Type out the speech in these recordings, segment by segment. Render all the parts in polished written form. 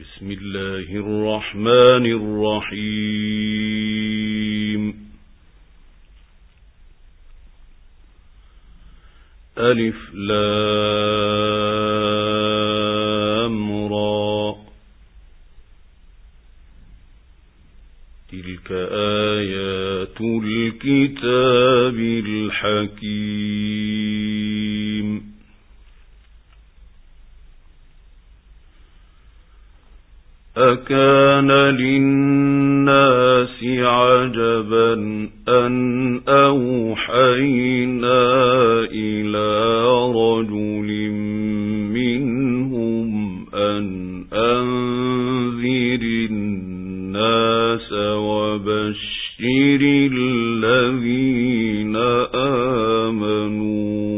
بسم الله الرحمن الرحيم. ألف لام را، تلك آيات الكتاب الحكيم. أكان للناس عجبا أن أوحينا إلى رجل منهم أن أنذر الناس وبشر الذين آمنوا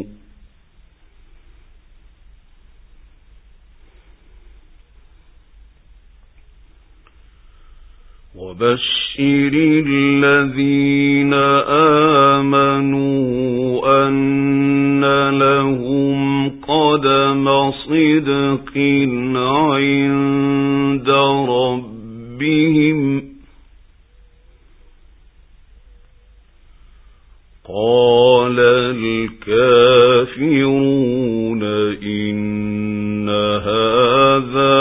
أن لهم قدم صدق عند ربهم. قال الكافرون إن هذا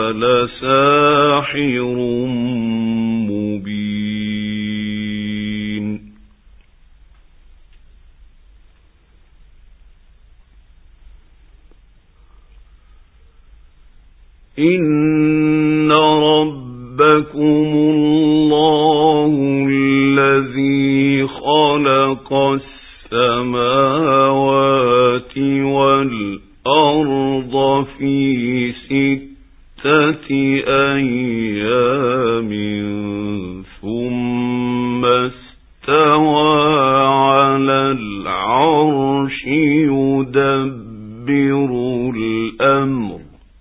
لساحر مبين. إن ربكم الله الذي خلق السماوات والأرض في 6 أيام ثم استوى على العرش يدبر الأمر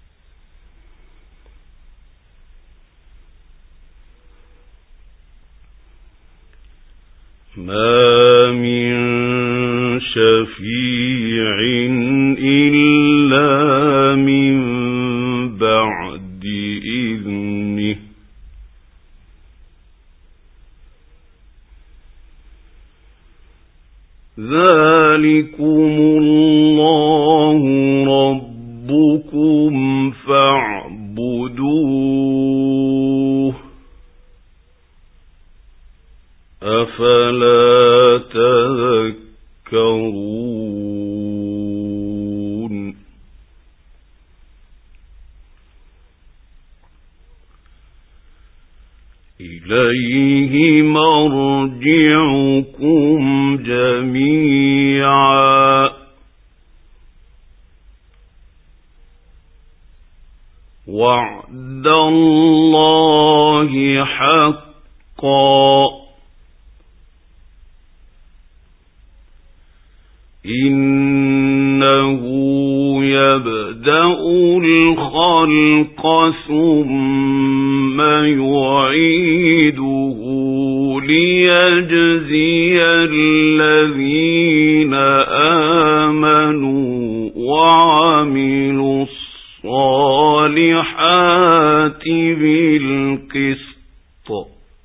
ما من شفيع إلا من بعد إذنه ذلكم الله ربكم فاعبدوه أفلا تذكرون. إليه مرجعكم جميعا وعد الله حقا إنه يبدأ الخلق ثم يعيده ليجزي الذين آمنوا وعملوا الصالحات بالقسط.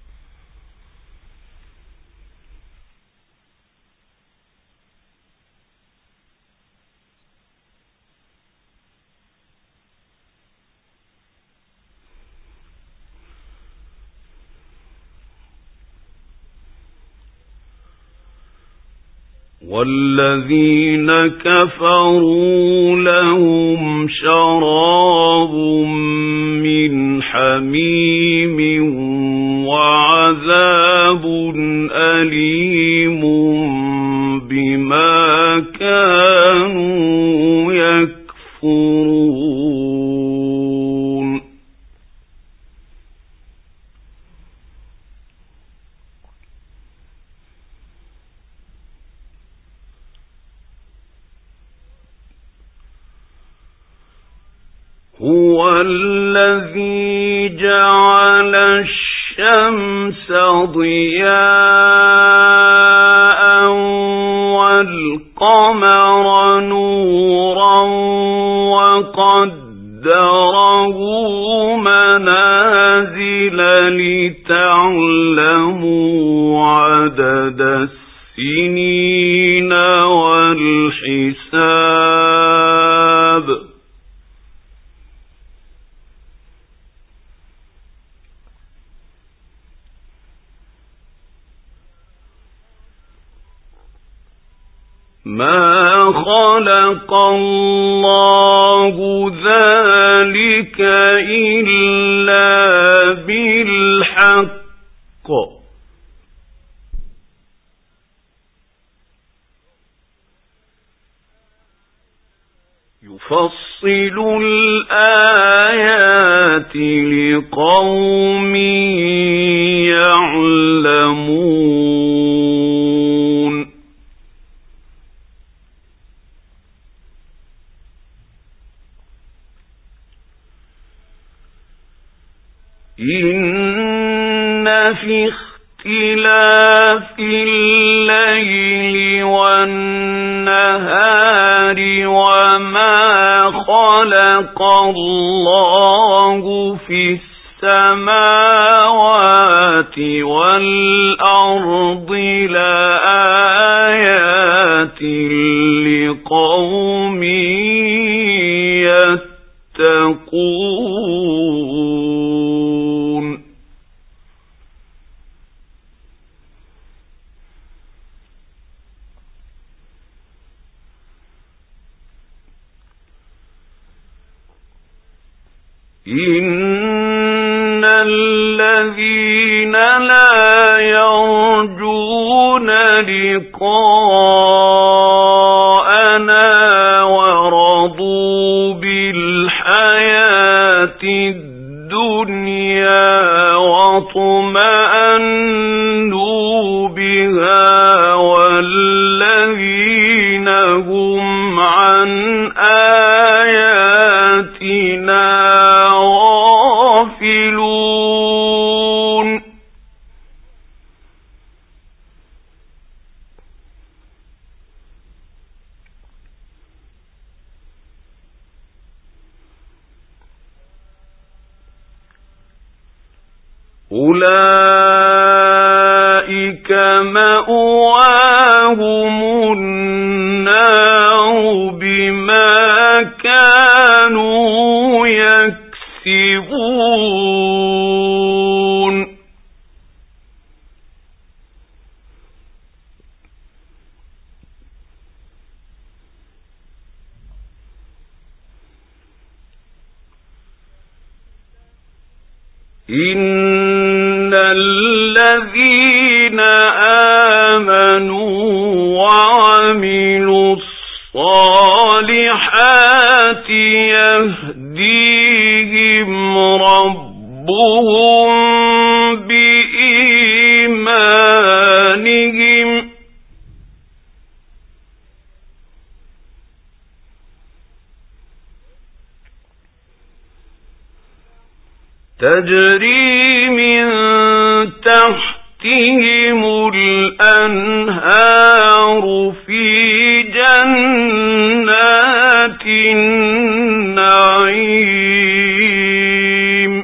والذين كفروا لهم شراب من حميم وعذاب أليم بما كانوا يكفرون. هو الذي جعل الشمس ضياء والقمر نورا وقدره قدره منازل لتعلموا عدد السنين والحساب ما خلق الله ذلك إلا بالحق يفصل الآيات لقوم يعلمون إن في اختلاف الليل والنهار وما خلق الله في السماوات والأرض لآيات لقوم يتقون إن الذين لا يرجون لقاءنا ورضوا بالحياة الدنيا واطمأنوا بها والذين هم عن آياتنا غافلون أولئك مأواهم النار بما كانوا يكسبون إن الذين آمنوا وعملوا الصالحات يهديهم ربهم بإيمانهم تجري من تحتهم الأنهار في جنات النعيم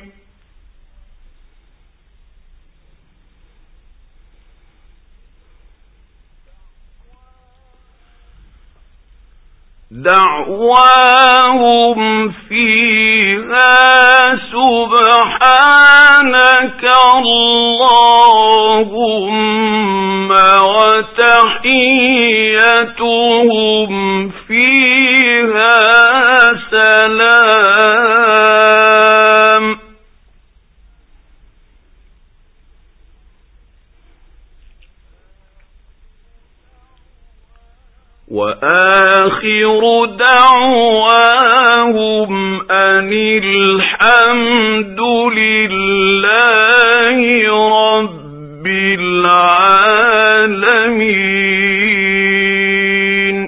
دعواهم فيها سبحانك اللهم وتحيتهم فيها سلام وآخر دعواهم أن الحمد لله رب العالمين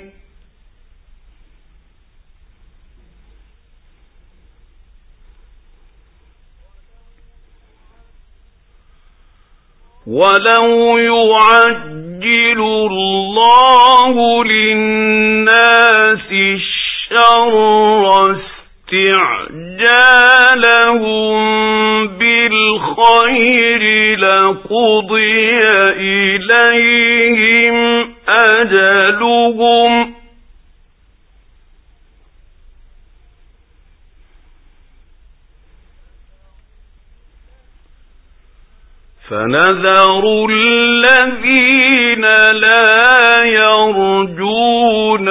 ولو يعجل الله للناس الشر استعجالهم عجلهم بالخير لقضي إليهم أجلهم فنذر الذين لا يرجون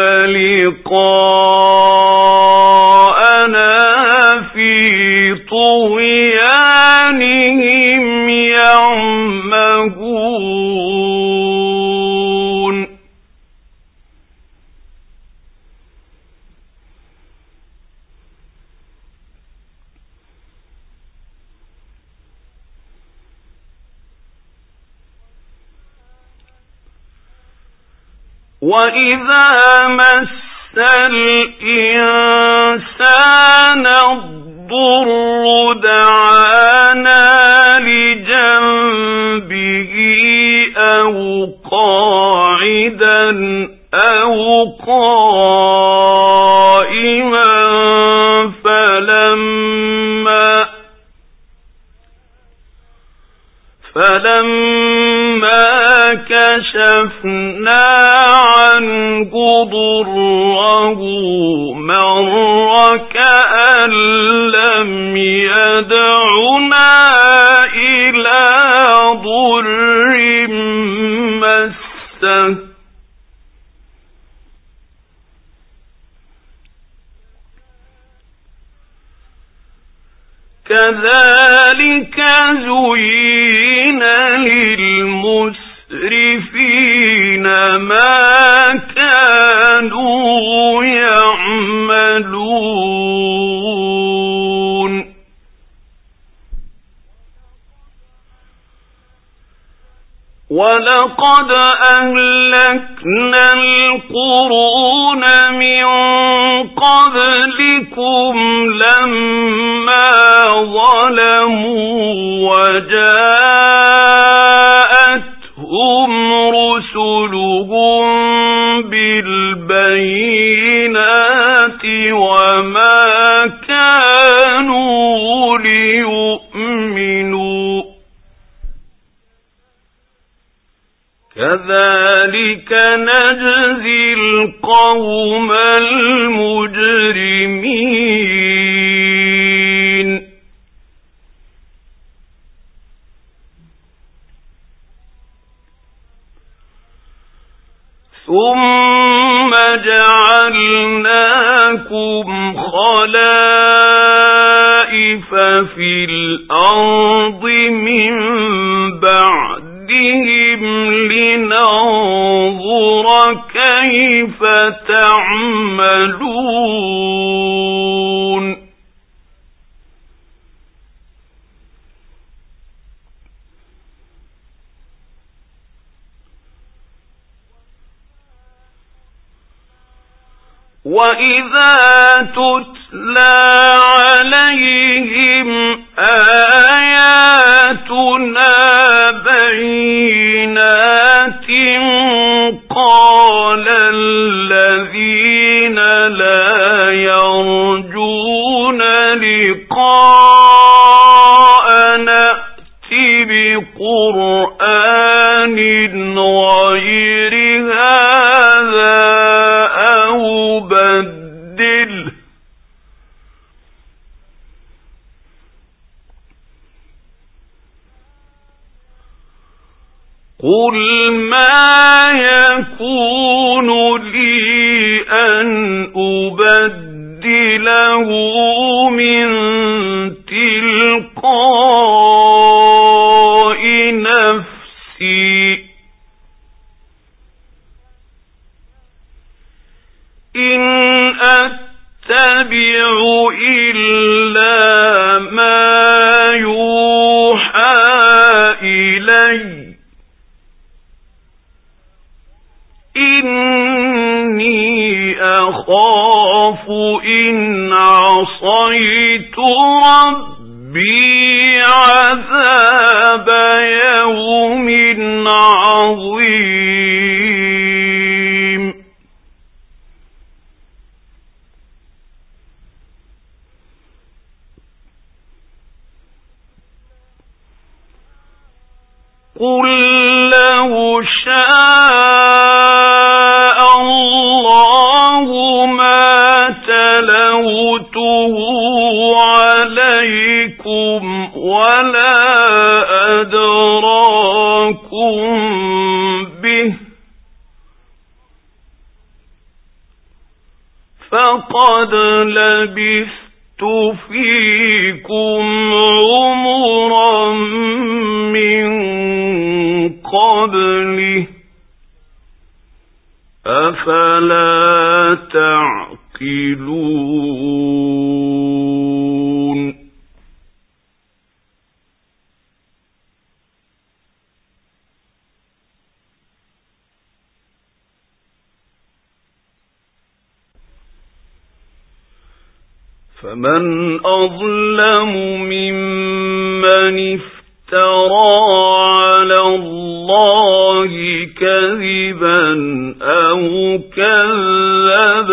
لقاءنا في طغيانهم يعمهون وَإِذَا مَسَّ الْإِنسَانَ الضُّرُّ دَعَانَا لِجَنبِهِ أَوْ قَاعِدًا أَوْ قَائِمًا فَلَمَّا كَشَفْنَا عَنْهُ ضُرَّهُ مَرَّ كَأَن لَّمْ يَدْعُنَا إِلَى ضُرٍّ مَّسَّهُ كَذَلِكَ زُيِّنَ لِلْمُسْرِفِينَ مَا كَانُوا يَعْمَلُونَ وَلَقَدْ أَهْلَكْنَا الْقُرُونَ مِنْ قَبْلِكُمْ لَمَّا ظَلَمُوا وَجَاءَتْهُمْ رُسُلُهُم بِالْبَيِّنَاتِ وَمَا كَانُوا لِيُؤْمِنُوا كَذَلِكَ نَجْزِي الْقَوْمَ الْمُجْرِمِينَ ثُمَّ جَعَلْنَاكُمْ خَلَائِفَ فِي الْأَرْضِ مِنْ بَعْدِهِمْ لِنَنظُرَ كَيْفَ تَعْمَلُونَ وَإِذَا تُتْلَى عَلَيْهِمْ آيَاتُنَا بَيِّنَاتٍ قَالَ الَّذِينَ لَا يَرْجُونَ لِقَاءَنَا ائْتِ بِقُرْآنٍ غَيْرِ هَذَا أَوْ بَدِّلْهُ قُلْ مَا يَكُونُ لِي أَنْ أُبَدِّلَهُ مِنْ تِلْقَاءِ نَفْسِي إِنْ أَتَّبِعُ إِلَّا مَا يُوحَى إِلَيَّ إِنِّي أَخَافُ إِنْ عَصَيْتُ رَبِّي عَذَابَ يَوْمٍ عَظِيمٍ قُل لَّوْ شَاءَ اللَّهُ مَا تَلَوْتُهُ عَلَيْكُمْ وَلَا أَدْرَاكُم بِهِ فَقَدْ لَبِثْتُ فِيكُمْ عُمُرًا مِّن قَبْلِهِ أَفَلَا تَعْقِلُونَ فَمَنْ أَظْلَمُ مِمَّنِ افْتَرَى عَلَى اللَّهِ كَذِبًا أَوْ كَذَّبَ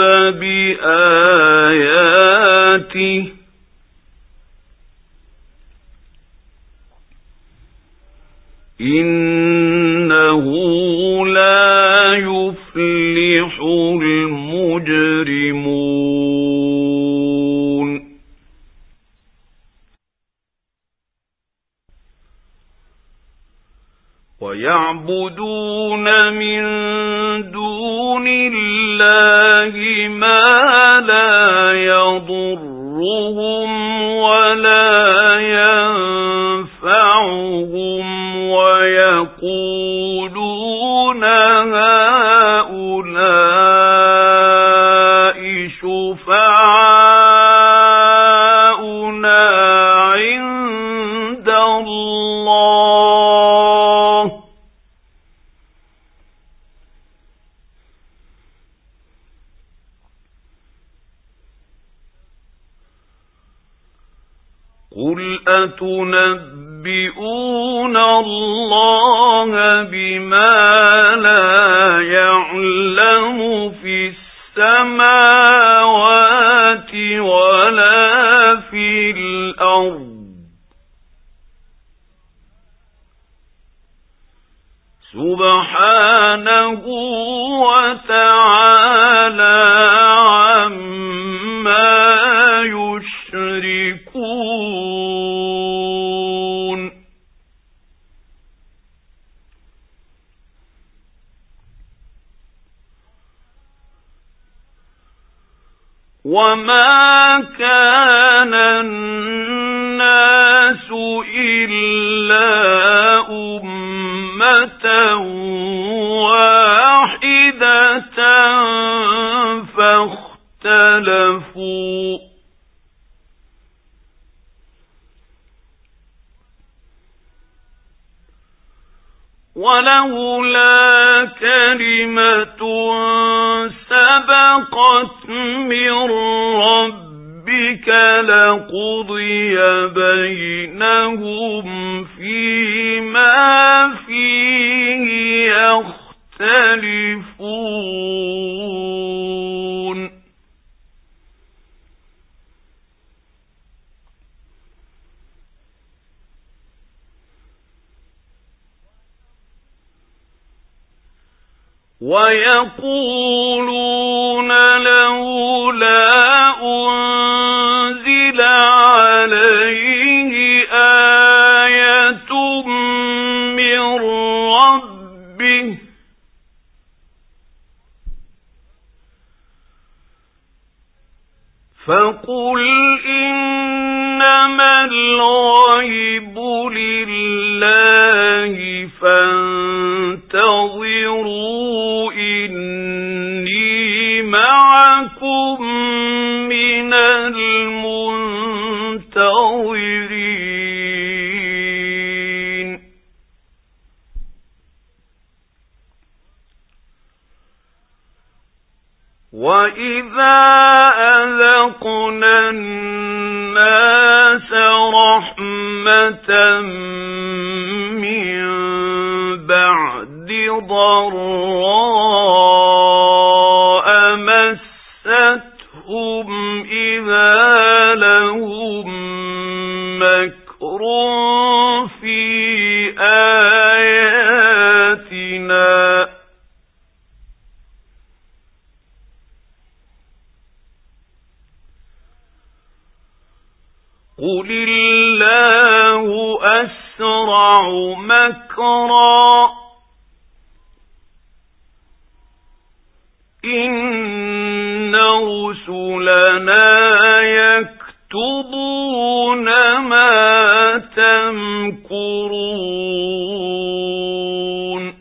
بِآيَاتِهِ إِنَّهُ لَا يُفْلِحُ الْمُجْرِمُونَ وَيَعْبُدُونَ مِن دُونِ اللَّهِ مَا لَا يَضُرُّهُمْ وَلَا يَنفَعُهُمْ وَيَقُولُونَ هَٰؤُلَاءِ شُفَعَاؤُنَا عِندَ اللَّهِ ۚ قُلْ أَتُنَبِّئُونَ اللَّهَ بِمَا لَا يَعْلَمُ فِي السَّمَاوَاتِ وَلَا فِي الْأَرْضِ سُبْحَانَهُ وَتَعَالَى عَمَّا يُشْرِكُونَ وَمَا كَانَ النَّاسُ إِلَّا أُمَّةً وَاحِدَةً فَاخْتَلَفُوا ۚ وَلَوْلَا كَلِمَةٌ سَبَقَتْ مِن رَّبِّكَ لَقُضِيَ بَيْنَهُمْ فِيمَا فِيهِ يَخْتَلِفُونَ وَيَقُولُونَ لَوْلَا أُنزِلَ عَلَيْهِ آيَةٌ مِّن رَّبِّهِ ۖ فَقُلْ إِنَّمَا الْغَيْبُ لِلَّهِ فَانتَظِرُوا إِنِّي مَعَكُم مِّنَ الْمُنتَظِرِينَ وَإِذَا أَذَقْنَا النَّاسَ رَحْمَةً مِّن بَعْدِ ضَرَّاءَ مَسَّتْهُمْ إِذَا لَهُم مَّكْرٌ فِي آيَاتِنَا قل الله أسرع مكرا إن رسلنا يكتبون ما تمكرون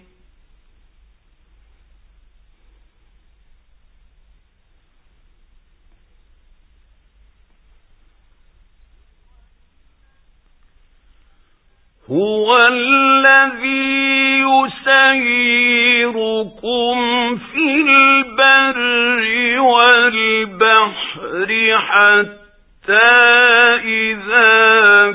هو الذي يسيركم في البر والبحر حتى إذا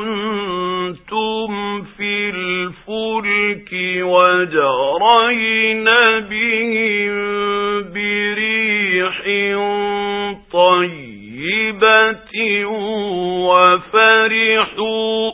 كنتم في الفلك وجرين بهم بريح طيبة وفرحوا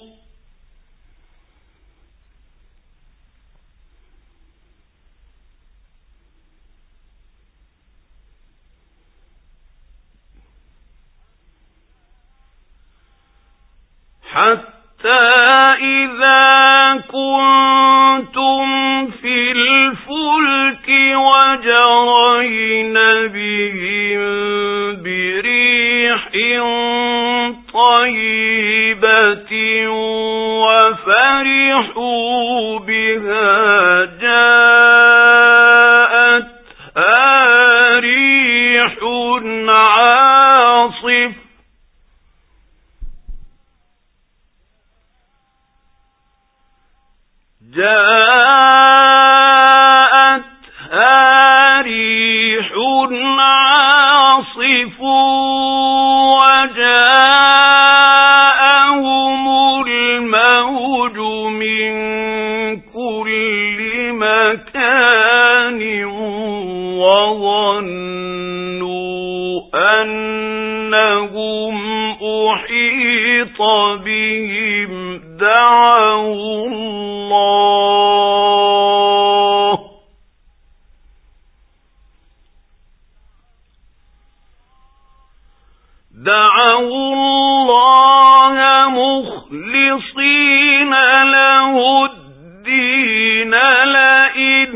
حتى إذا كنتم في الفلك وجرين بهم بريح طيبة وفرحوا بها جاءتها ريح عاصف وجاءهم الموج من كل مكان وظنوا أنهم أحيط بهم دعوا الله مخلصين له الدين لئن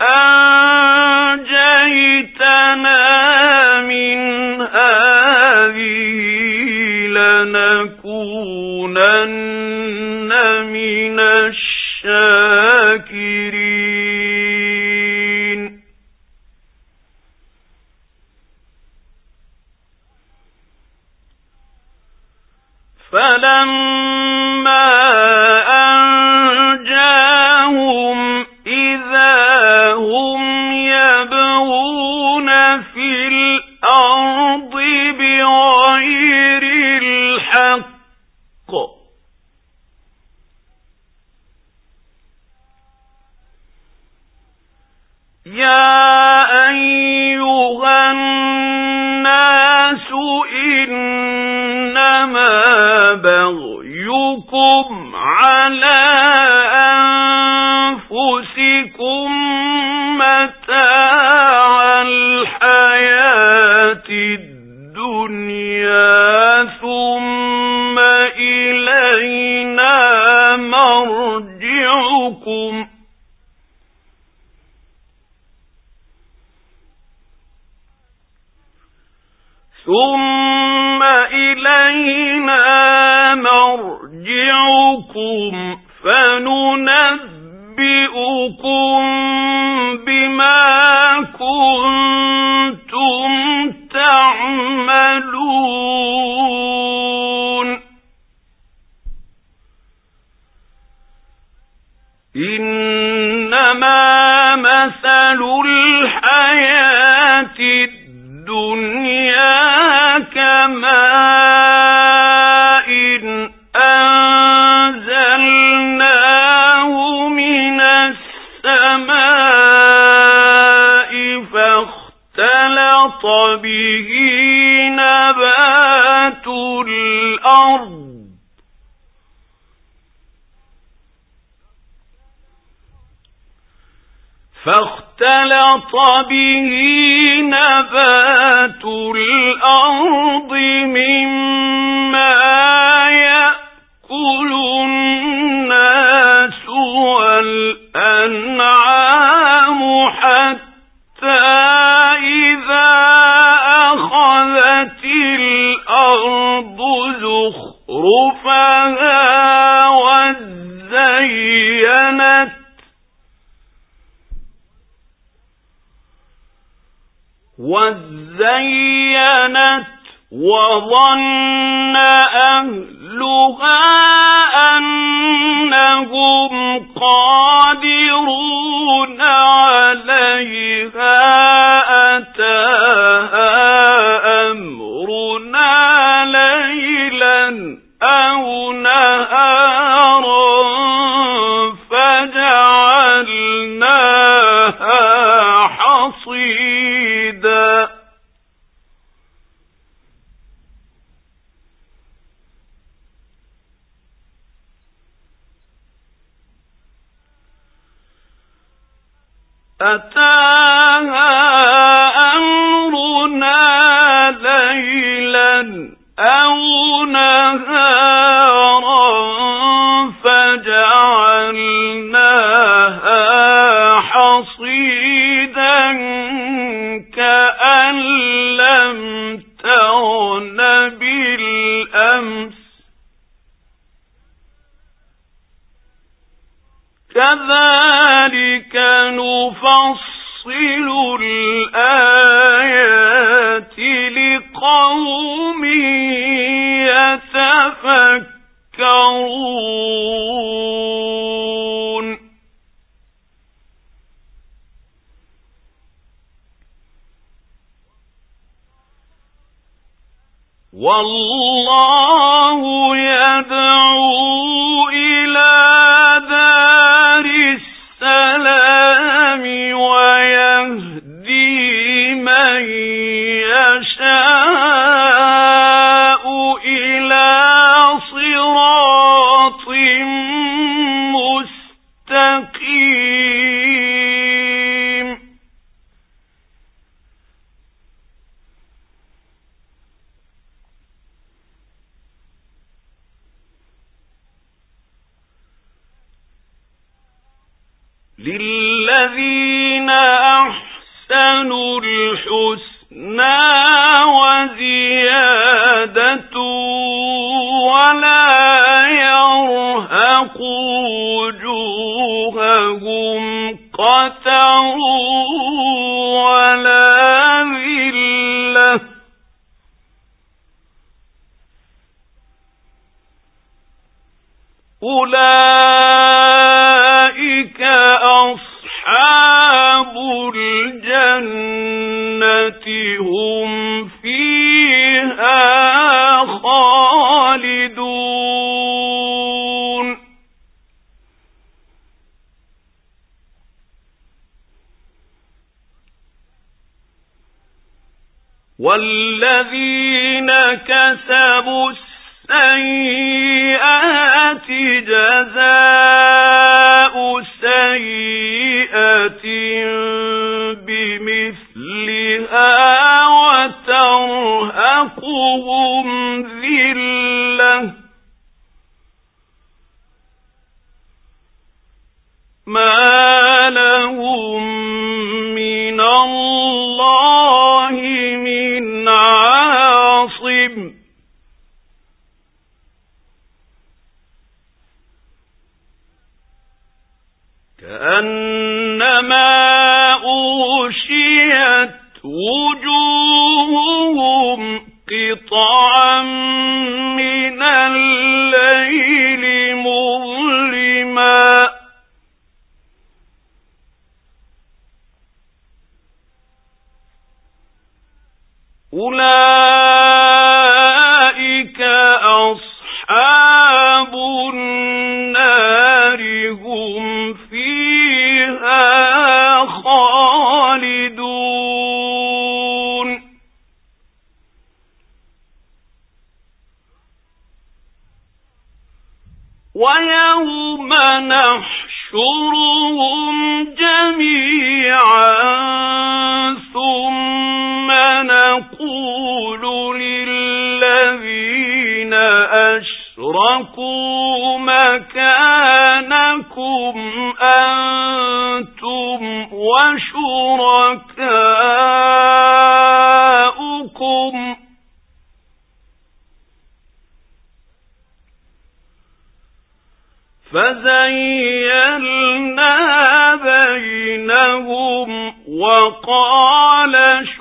أنجيتنا من هذه لنكونن من الشاكرين فلما أنجاهم إذا هم يبغون في الأرض بغير الحق يا أيها الناس إنما بغيكم على أنفسكم متاع الحياة الدنيا ثم إلينا مرجعكم فننبئكم بما كنتم تعملون إنما مثل الحياة الدنيا كماء أنزلناه من السماء فاختلط به نبات الأرض مما زخرفها وزينت وظن أهلها أنهم قادرون عليها أتاها أمرنا ليلا أو نهارا فجعلناها حصيدا أتاها أمرنا ليلا أو نهارا فجعلناها حصيدا كأن لم تغن بالأمس كذلك نفصل الآيات لقوم يتفكرون والله يدعو إلى دار السلام ويهدي من يشاء إلى صراط مستقيم للذين أحسنوا الحسنى وزيادة ولا يرهق وجوههم قتر ولا ذلة أولئك أصحاب الجنة هم فيها خالدون والذين كسبوا السيئات جزاء سيئة بمثلها وترهقهم ذلة ما لهم من الله من عاصم كأنما أغشيت وجوههم قطعا من الليل مظلما أولئك أصحاب النار هم فيها خالدون ويوم نحشرهم جميعا ثم نقول للذين أشركوا مكانكم أنتم وشركاؤكم فزيّلنا بينهم وقال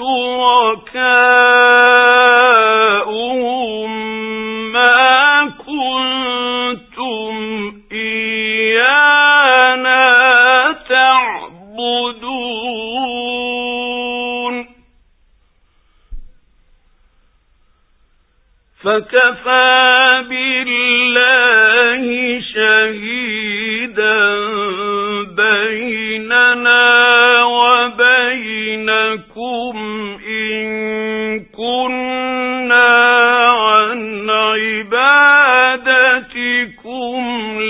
شركاؤهم ما كنتم إيانا تعبدون فكفى بالله شهيدا بيننا وبينكم إن كنا عن عبادتكم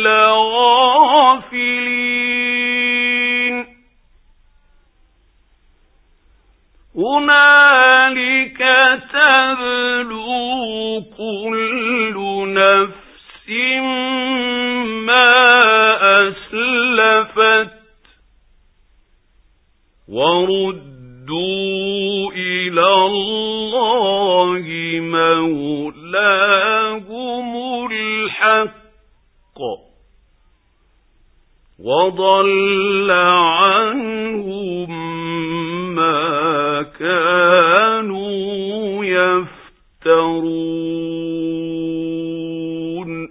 لغافلين هنالك تبلو كل نفس ما أسلفت وردوا إلى الله مولاهم الحق وضل عنهم ما كانوا يفترون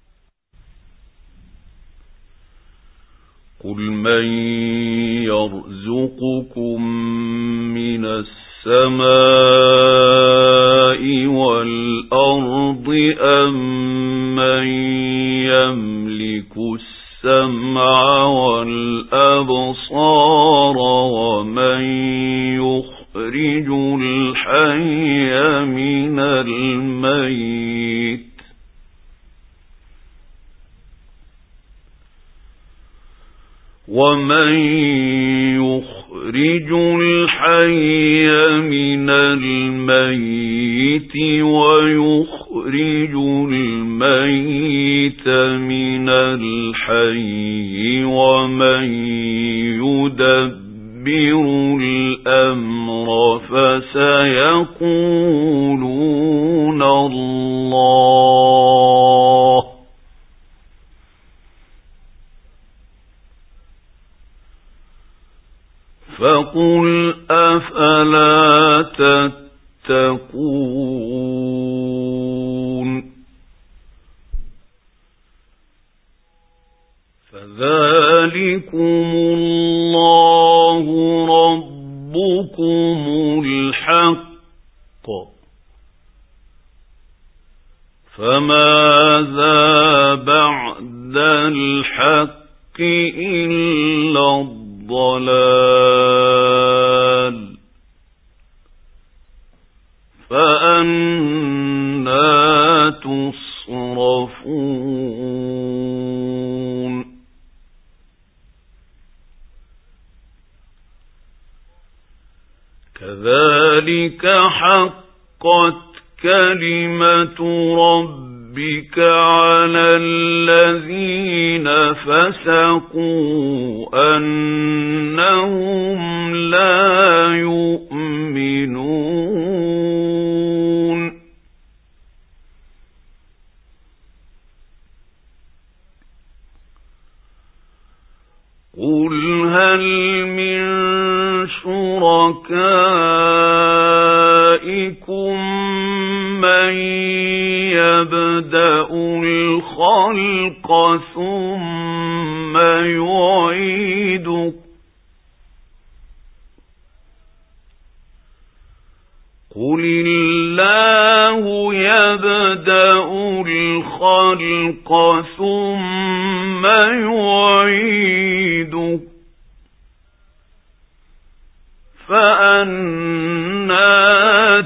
قل من يرزقكم من السماء والأرض أم من يملك السمع والأبصار ومن يخرج الحي من الميت ومن يخرج الحي من الميت ويخرج الميت من الحي ومن يدبر الأمر فسيقولون الله فقل أفلا تتقون فذلكم الله ربكم الحق فماذا بعد الحق إلا الضلال فأنى تصرفون كذلك حقت كلمة ربك على الذين فسقوا أنهم لا يؤمنون قل هل من شركائكم من يبدأ الخلق ثم يعيده قل الله يبدأ الخلق ثم يعيده فأنى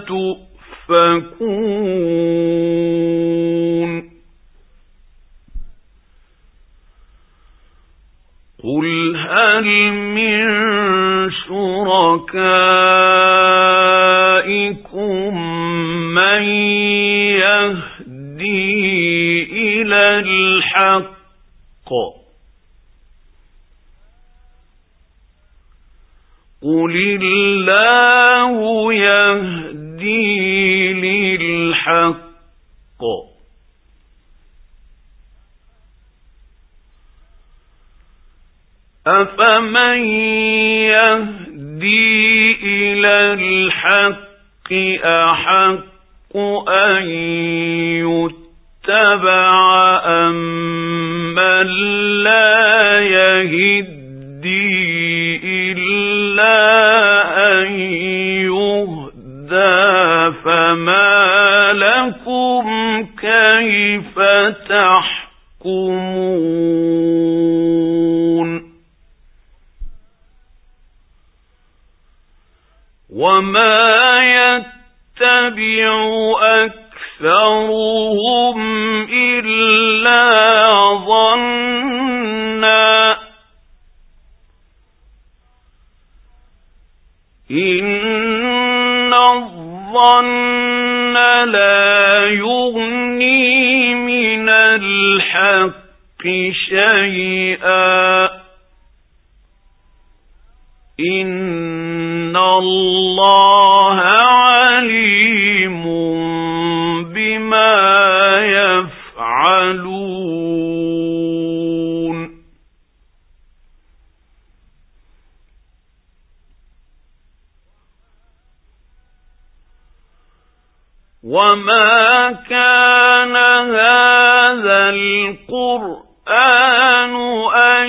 تؤفكون قل هل من شركائكم من يهدي إلى الحق قل الله يهدي للحق أفمن يهدي إلى الحق أحق أن يتبع أمن لا يهدي إلا أن يهدى فما لكم كيف تحكمون وما يتبع أكثرهم إلا ظنا إن الظن لا يغني من الحق شيئا إن الله عليم بما يفعلون وما كان هذا القرآن أن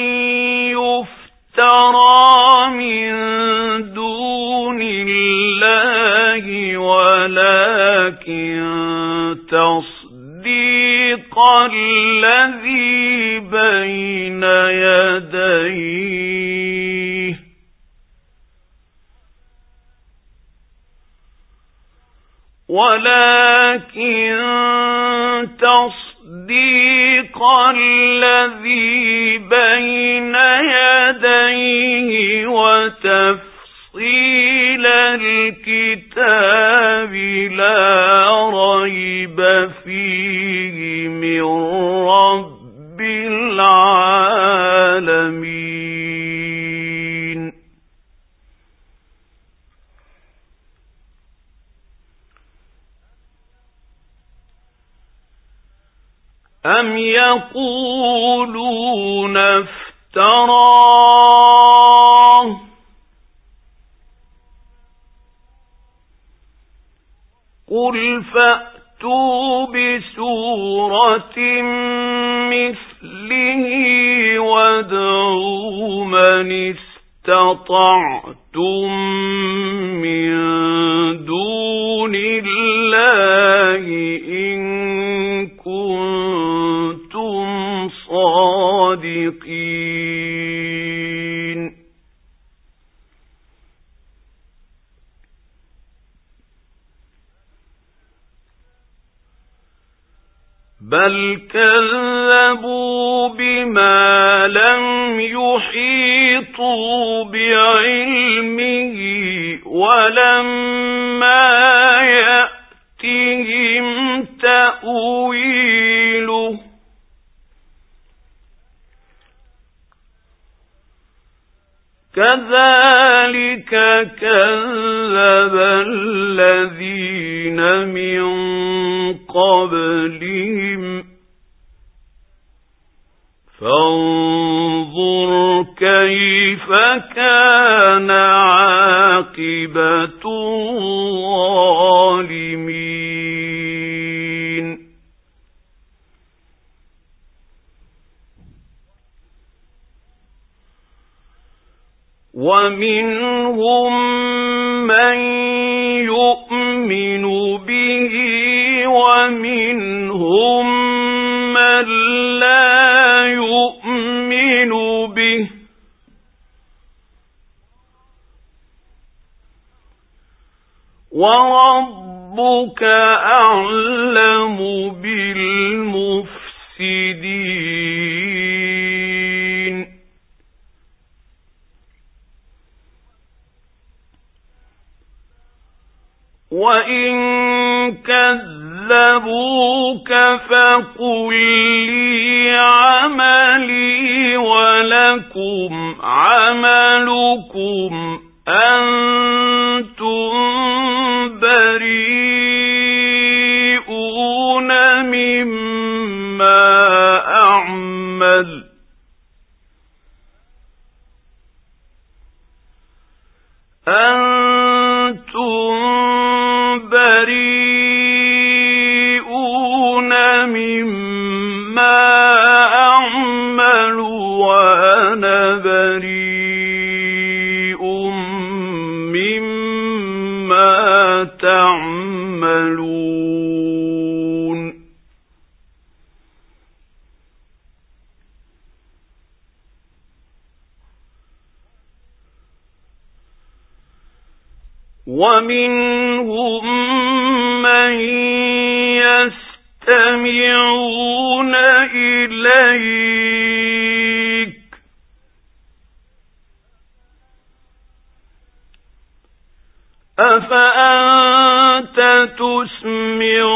يفترى من دون الله ولكن تصديق الذي بين يديه وتفصيل الكتاب لا ريب فيه من رب العالمين أم يقولون افتراه قل فأتوا بسورة مثله وادعوا من استطعتم من دون الله إن كنتم صادقين بل كذبوا بما لم يحيطوا بعلمه ولما يأتهم تأويله كذلك كذب الذين من قبلهم فانظر كيف كان عاقبة الظالمين ومنهم من يؤمن به ومنهم من لا يؤمن به وربك أعلم بالمفسدين وإن كذبوك فقل لي عملي ولكم عملكم أنتم بريئون مما أعمل ومنهم من يستمعون إليك أفأنت تسمع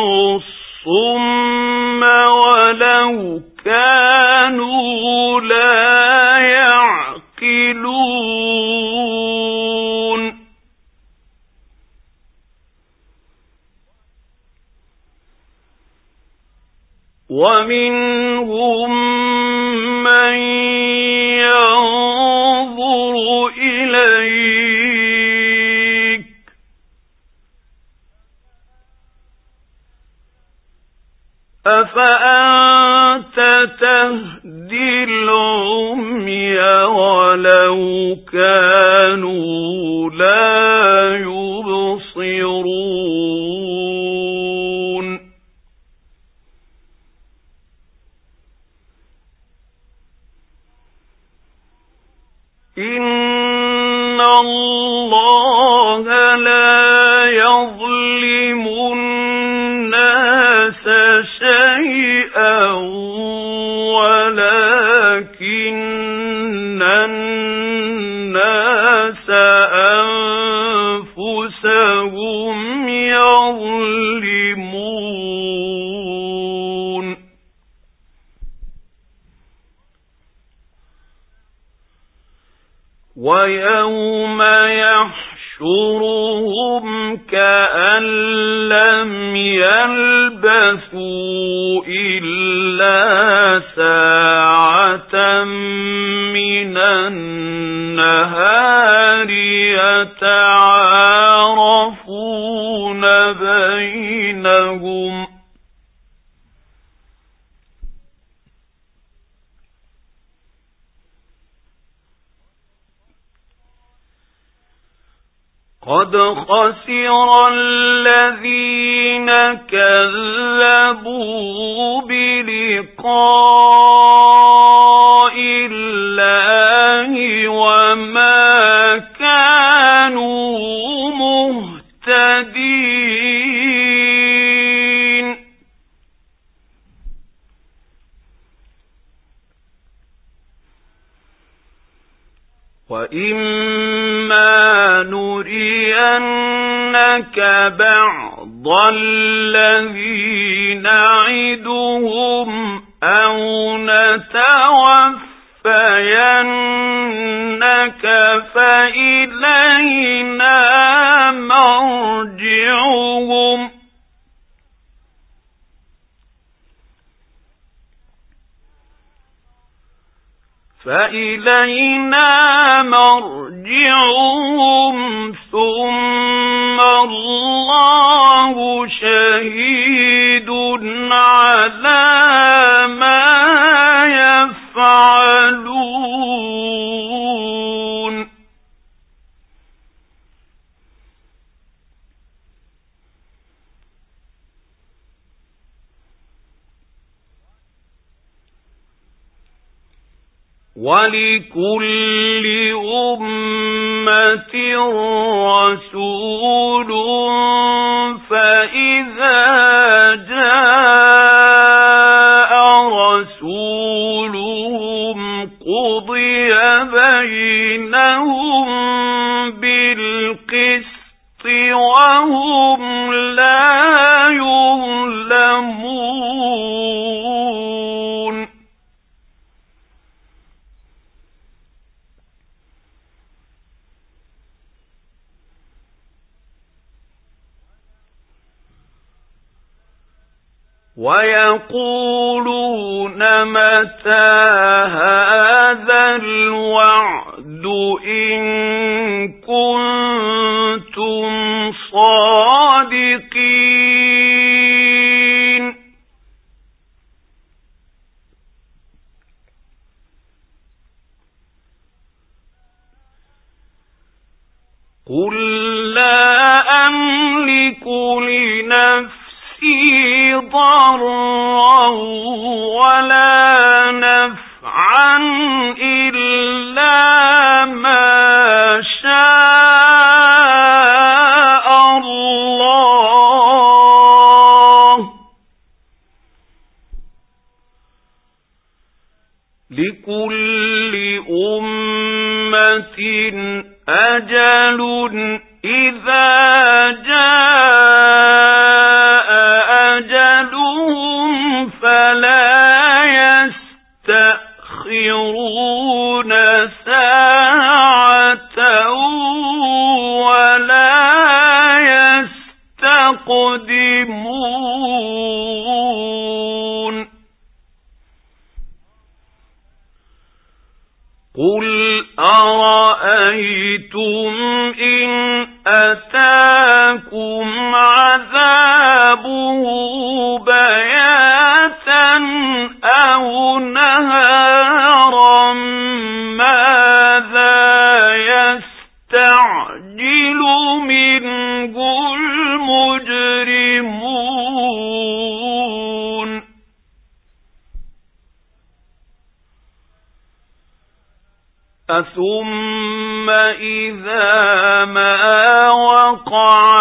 الصم ولو كانوا لا يعقلون ومنهم من ينظر إليك أفأنت تهدي العمي ولو كانوا لا يبصرون إن الله لا يظلم الناس شيئا ولكن الناس أنفسهم يظلمون ويوم يحشرهم كأن لم يلبثوا إلا ساعة من النهار يتعارفون بينهم قد خسر الذين كذبوا بلقاء الله وما كانوا مهتدين وإما نرينك بعض الذي نعدهم أو نتوفينك فإلينا مرجعهم ثم الله شهيد على ما يفعلون ولكل أمة رسول فإذا جاء رسولهم قضي بينهم بالقسط وهم لا يظلمون ويقولون متى هذا الوعد إن كنتم صادقين قل لا أملك لنفسي ضرا ولا نفعا إلا ما شاء لكل أمة أجل إذا جاء أجلهم فلا يستأخرون ساعة ولا يستقدمون قل أرأيتم إن أتاكم عذابه بياتا أو نهارا ماذا يستعجل منه المجرمون ثم إذا ما وقع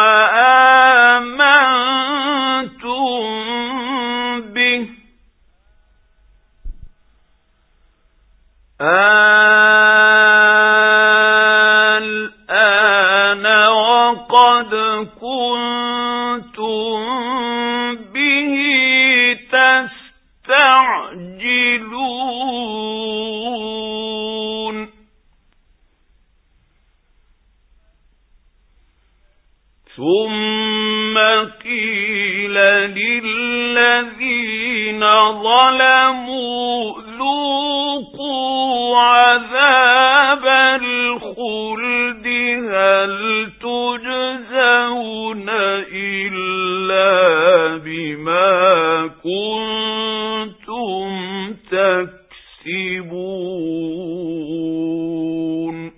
آمنتم به الآن وقد كنتم به تستعجلون ثم قيل للذين ظلموا ذوقوا عذاب الخلد هل تجزون إلا بما كنتم تكسبون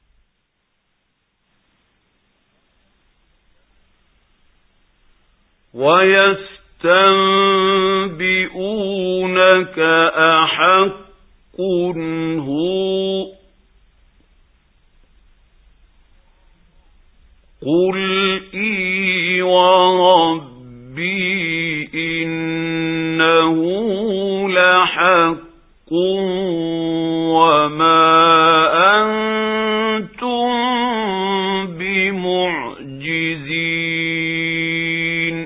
ويستنبئونك أحق هو قل إي وربي إنه لحق وما أنتم بمعجزين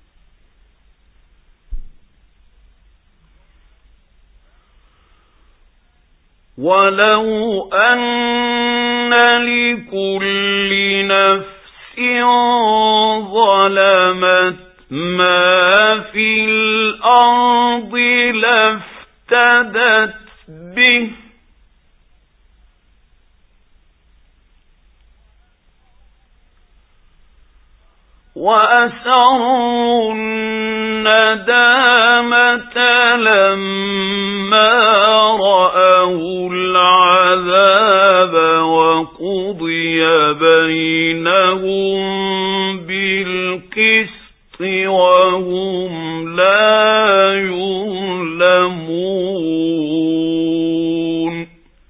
ولو أن لكل نفس ظلمت ما في الأرض لافتدت به وأسروا الندامة لما رأوا العذاب وقضي بينهم بالقسط وهم لا يظلمون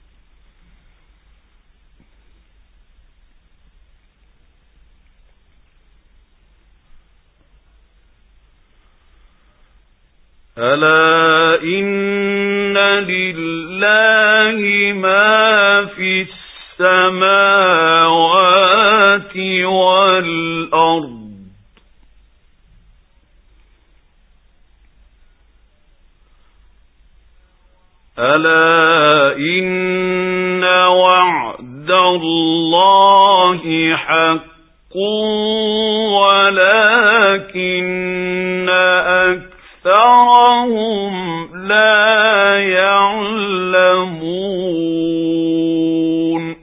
ألا إن لله ما في السماوات والأرض ألا إن وعد الله حق ولكن أكثرهم لا يعلمون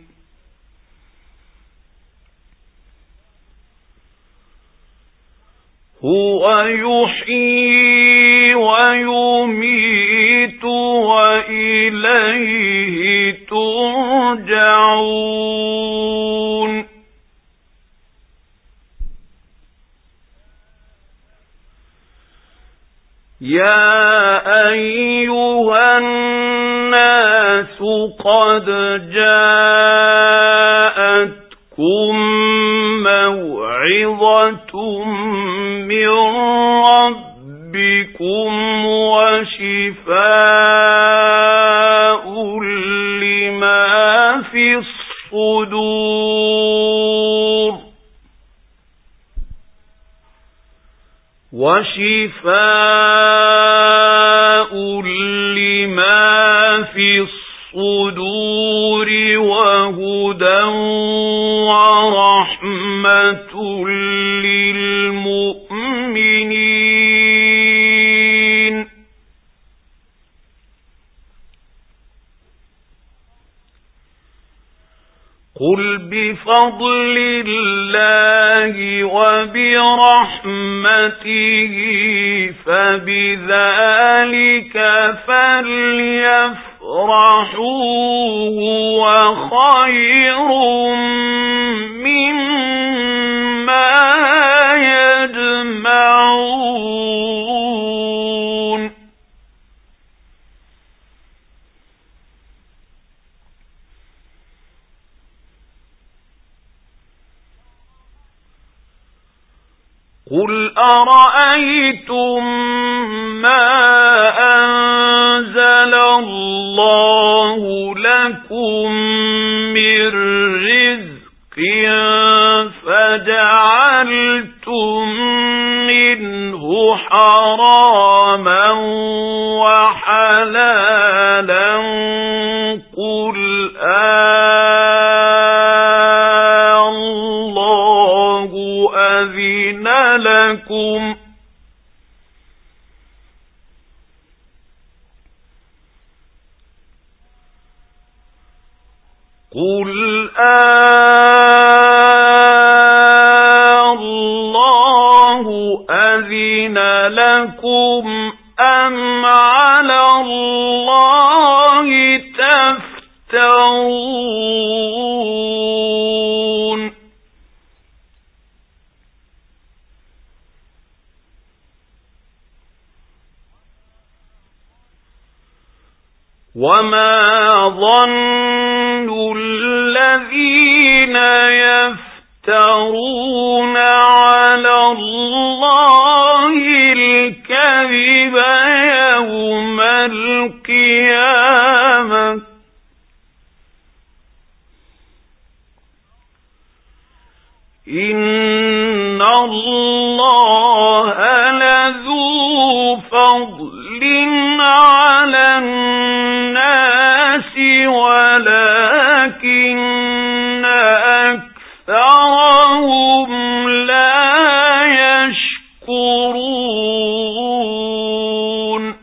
هو يحيي ويميت وإليه ترجعون يا أيها الناس قد جاءتكم موعظة من ربكم وشفاء لما في الصدور وشفاء لما في الصدور وهدى ورحمة للمؤمنين. قل بفضل الله وبرحمته فبذلك فليفرحوا هو خير مما يجمعون. قل أرأيتم ما أنزل الله لكم من رزق فجعلتم منه حراما وحلالا قل الله أذن لكم قل الله أذن لكم أم على الله تفترون. وما ظن الذين يفترون على الله الكذب يوم القيامة إن الله لذو فضل على الناس ولكن أكثرهم لا يشكرون.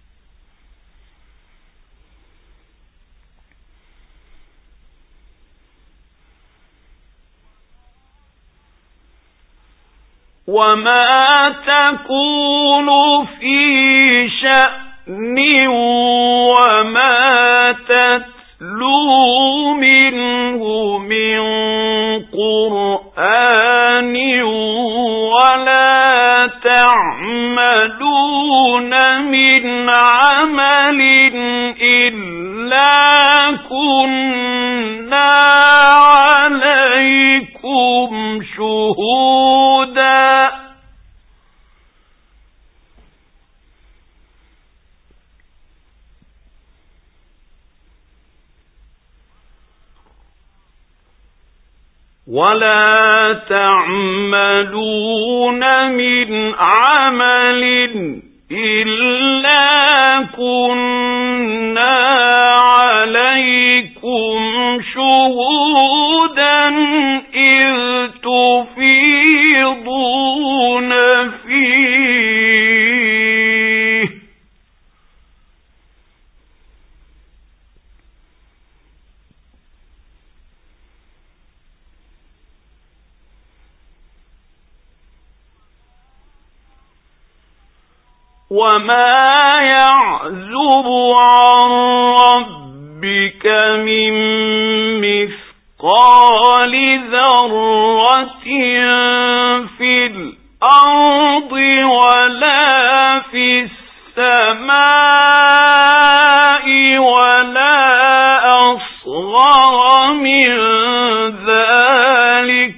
وما تكون في شأن وما تتلو منه من قرآن ولا تعملون من عمل إلا كنا عليكم شهودا ولا تعملون من عمل إلا كنا عليكم شهودا إذ تفيضون فيه وما يعزب عن ربك من مثقال ذرة في الأرض ولا في السماء ولا أصغر من ذلك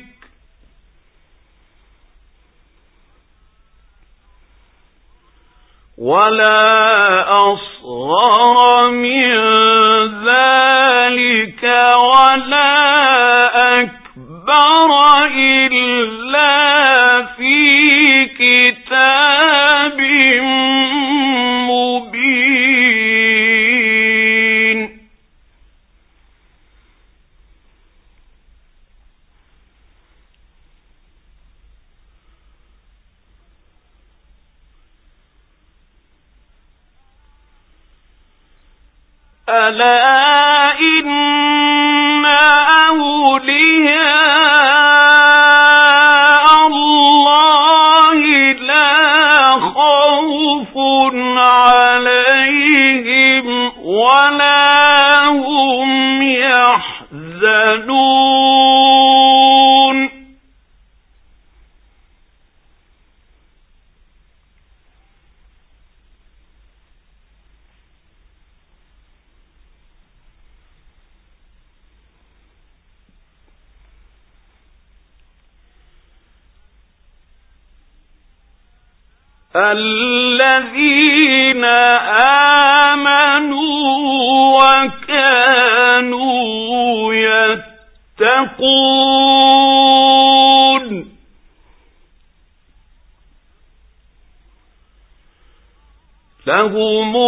ولا أصغر أصغر من ذلك ولا أكبر إلا في كتاب مبين. ألا إن أولياء الله لا خوف عليهم ولا هم يحزنون. الذين آمنوا وكانوا يتقون لهم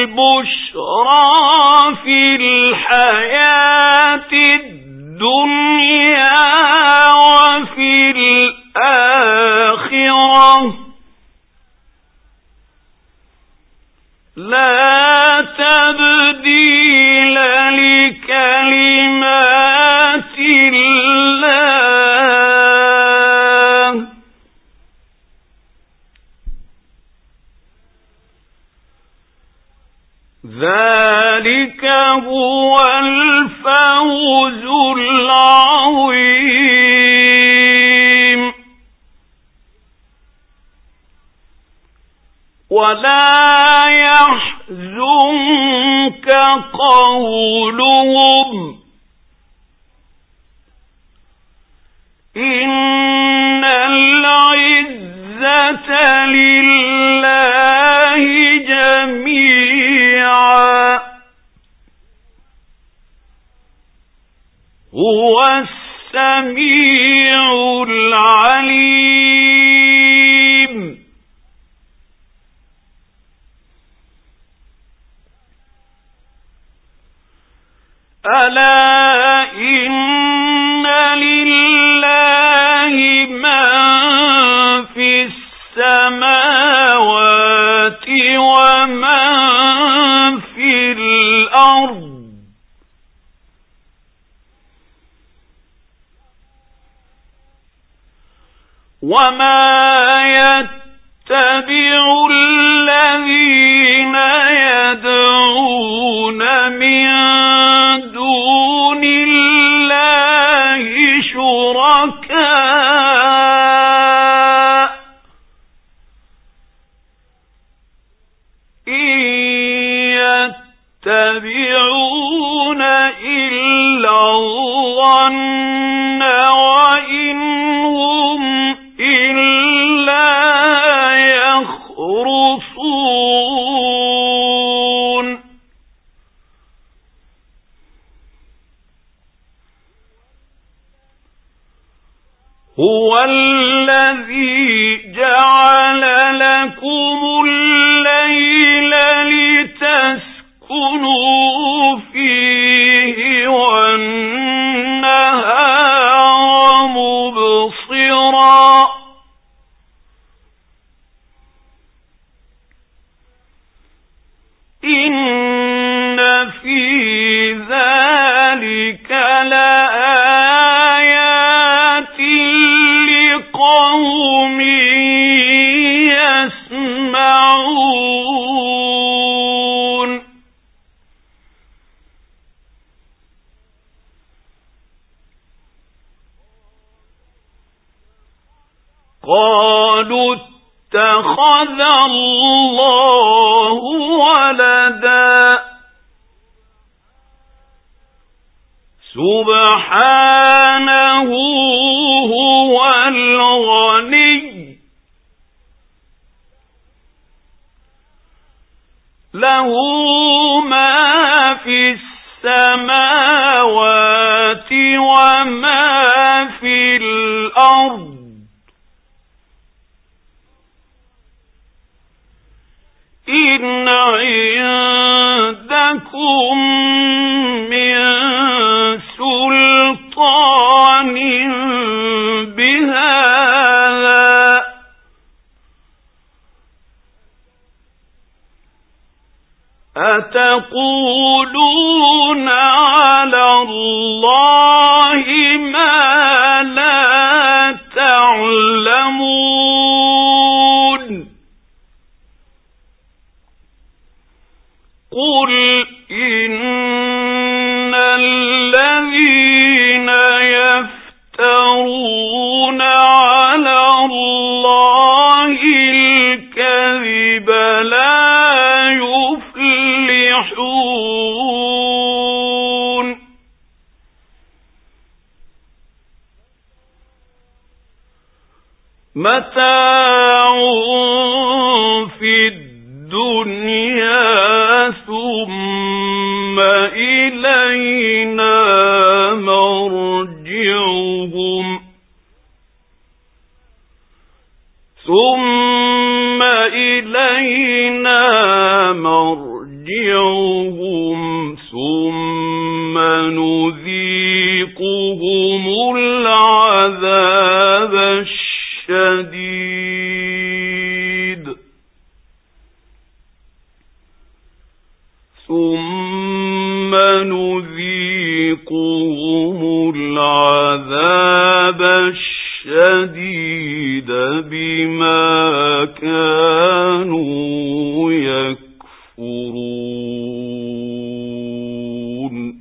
البشرى في الحياة الدنيا وفي الآخرة لا تبديل لكلمات الله ذلك هو الفوز العظيم. ولا يحزنك قولهم إن العزة لله جميعا هو السميع العليم. ألا إن لله من في السماوات ومن في الأرض وما يتبع الذين يدعون من دون الله شركاء إن يتبعون إلا الظن وإن هم إلا يخرصون. هو الذي جعل لكم الليل لتسكنوا فيه والنهار مبصرا إن في ذلك لآيات لقوم يسمعون. قالوا اتخذ الله ولدا سبحانه هو الغني له ما في السماوات وما في الأرض إن عندكم من سلطان بهذا أتقولون على الله ما لا تعلمون قل إن الذين يفترون على الله الكذب لا يفلحون متاع في الدنيا ثم إلينا مرجعهم ثم نذيقهم العذاب الشديد بما كانوا يكفرون.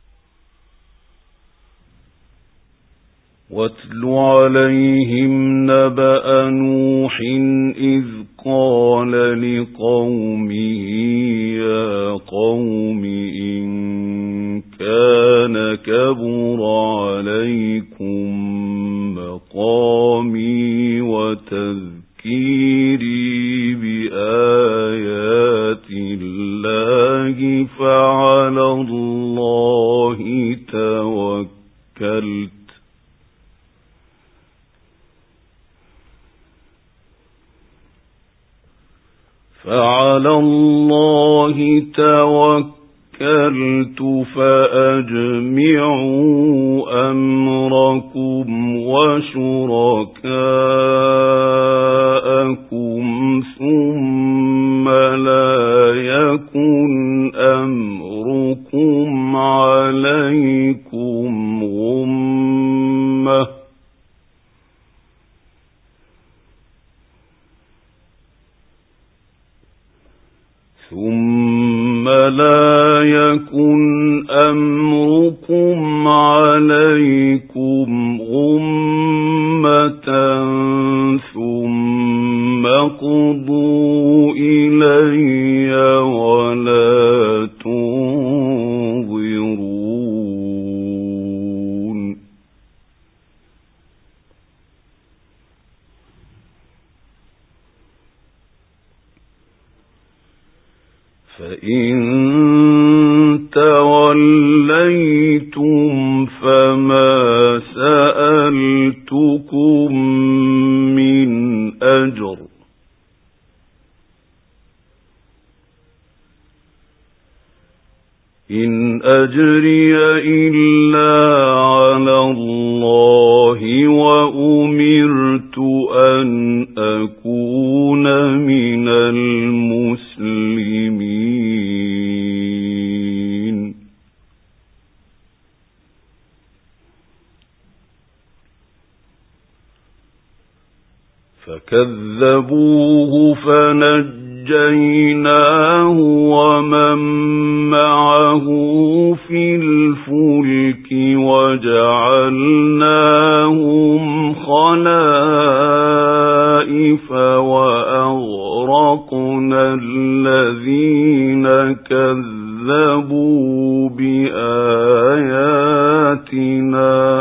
واتل عليهم نبأ نوح إذ قال لقومه يا قوم إن كان كبر عليكم مقامي وتذكيري بآيات الله فعلى الله توكلت فأجمعوا أمركم وشركاءكم ثم لا يكن أمركم عليكم غمة ثم قضوا إلي ولا تنظرون. فإن توليتم فما سألتكم من أجر إن أجري إلا على الله وأمرت أن أكون من المسلمين. فكذبوه فنجيناه ومن معه في الفلك وجعلناهم خلائف وأغرقنا الذين كذبوا بآياتنا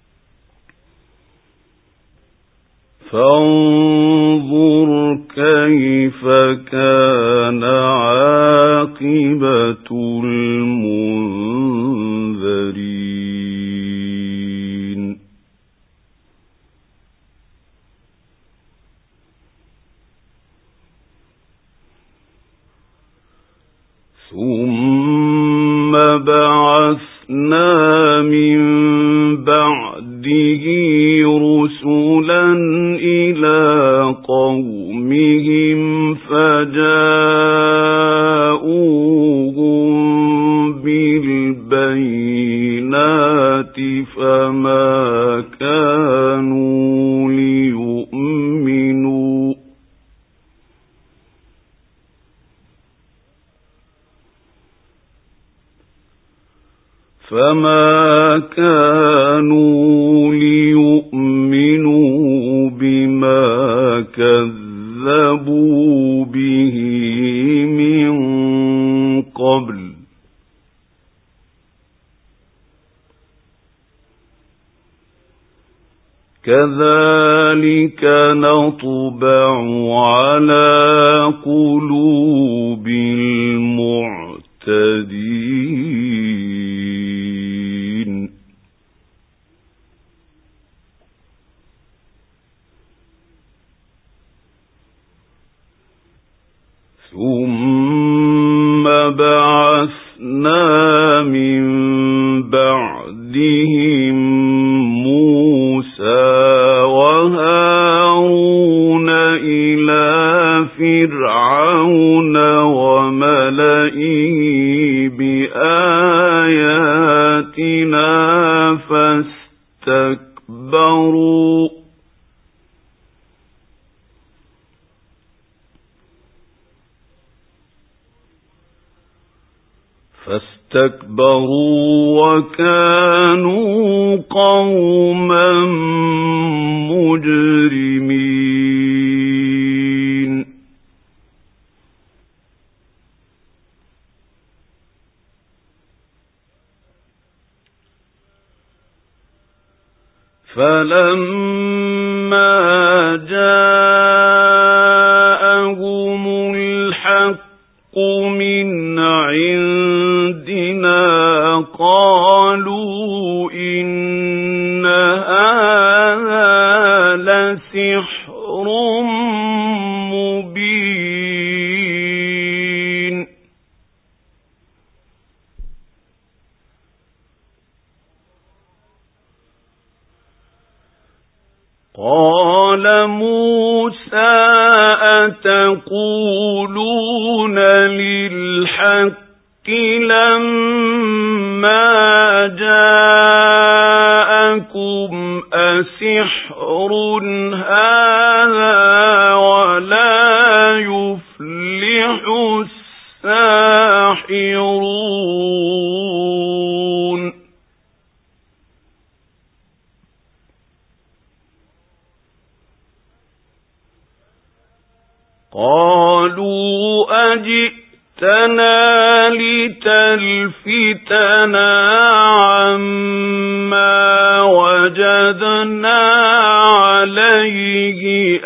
فانظر كيف كان عاقبة المنذرين ثم بعثنا من بعده رسلا إلى قومهم فجاءوهم بالبينات فما كانوا ليؤمنوا بما كذبوا به من قبل كذلك نطبع على قلوب المعتدين ثم بعثنا من بعدهم موسى وهارون إلى فرعون وملئه بآياتنا فاستكبروا وكانوا قوما مجرمين فلما جاءهم الحق من عندنا قالوا إن هذا لسحر مبين قال موسى أتقولون للحق لما جاءكم أسحر هذا ولا يفلح الساحرون قالوا أجئتنا لتلفتنا عما وجدنا عليه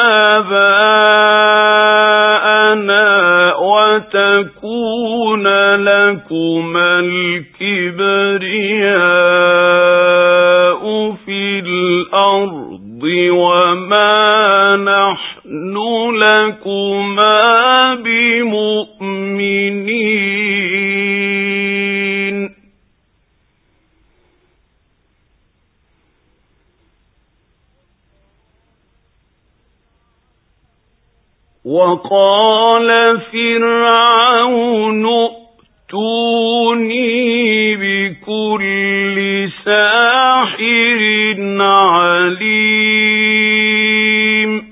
آباءنا وتكون لكما الكبرياء في الأرض وما نحن لكما بمؤمنين وقال فرعون ائتوني بكل ساحر عليم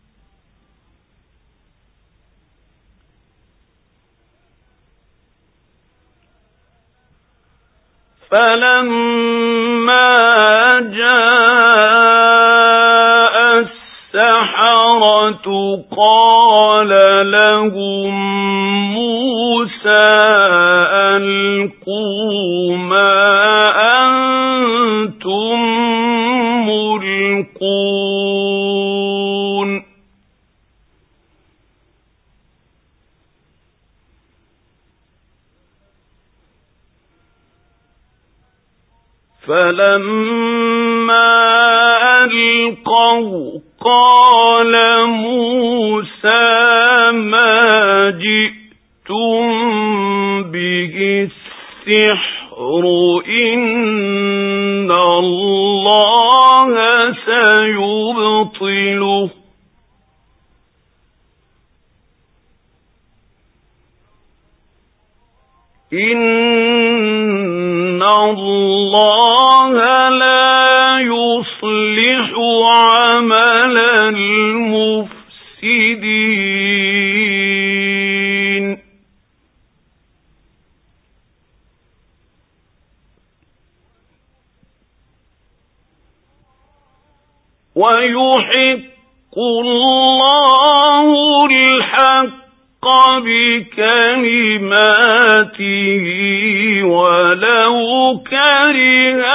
فلما جاء السحرة قال لهم موسى ألقوا ما أنتم ملقون فلما ألقوا قال موسى ما جئتم به السحر إن الله سيبطله إن الله لا يصلح عمل المفسدين ويحق الله الحق بكلماته ولو كره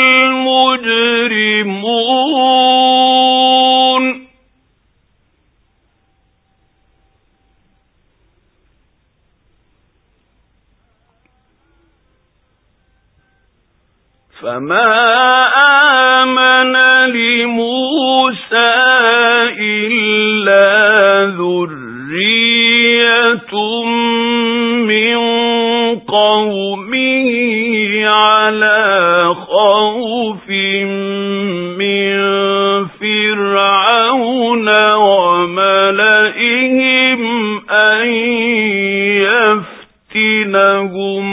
المجرمون فما آمن لموسى إلا ذرية من قومه على خوف من فرعون وملئهم أن يفتنهم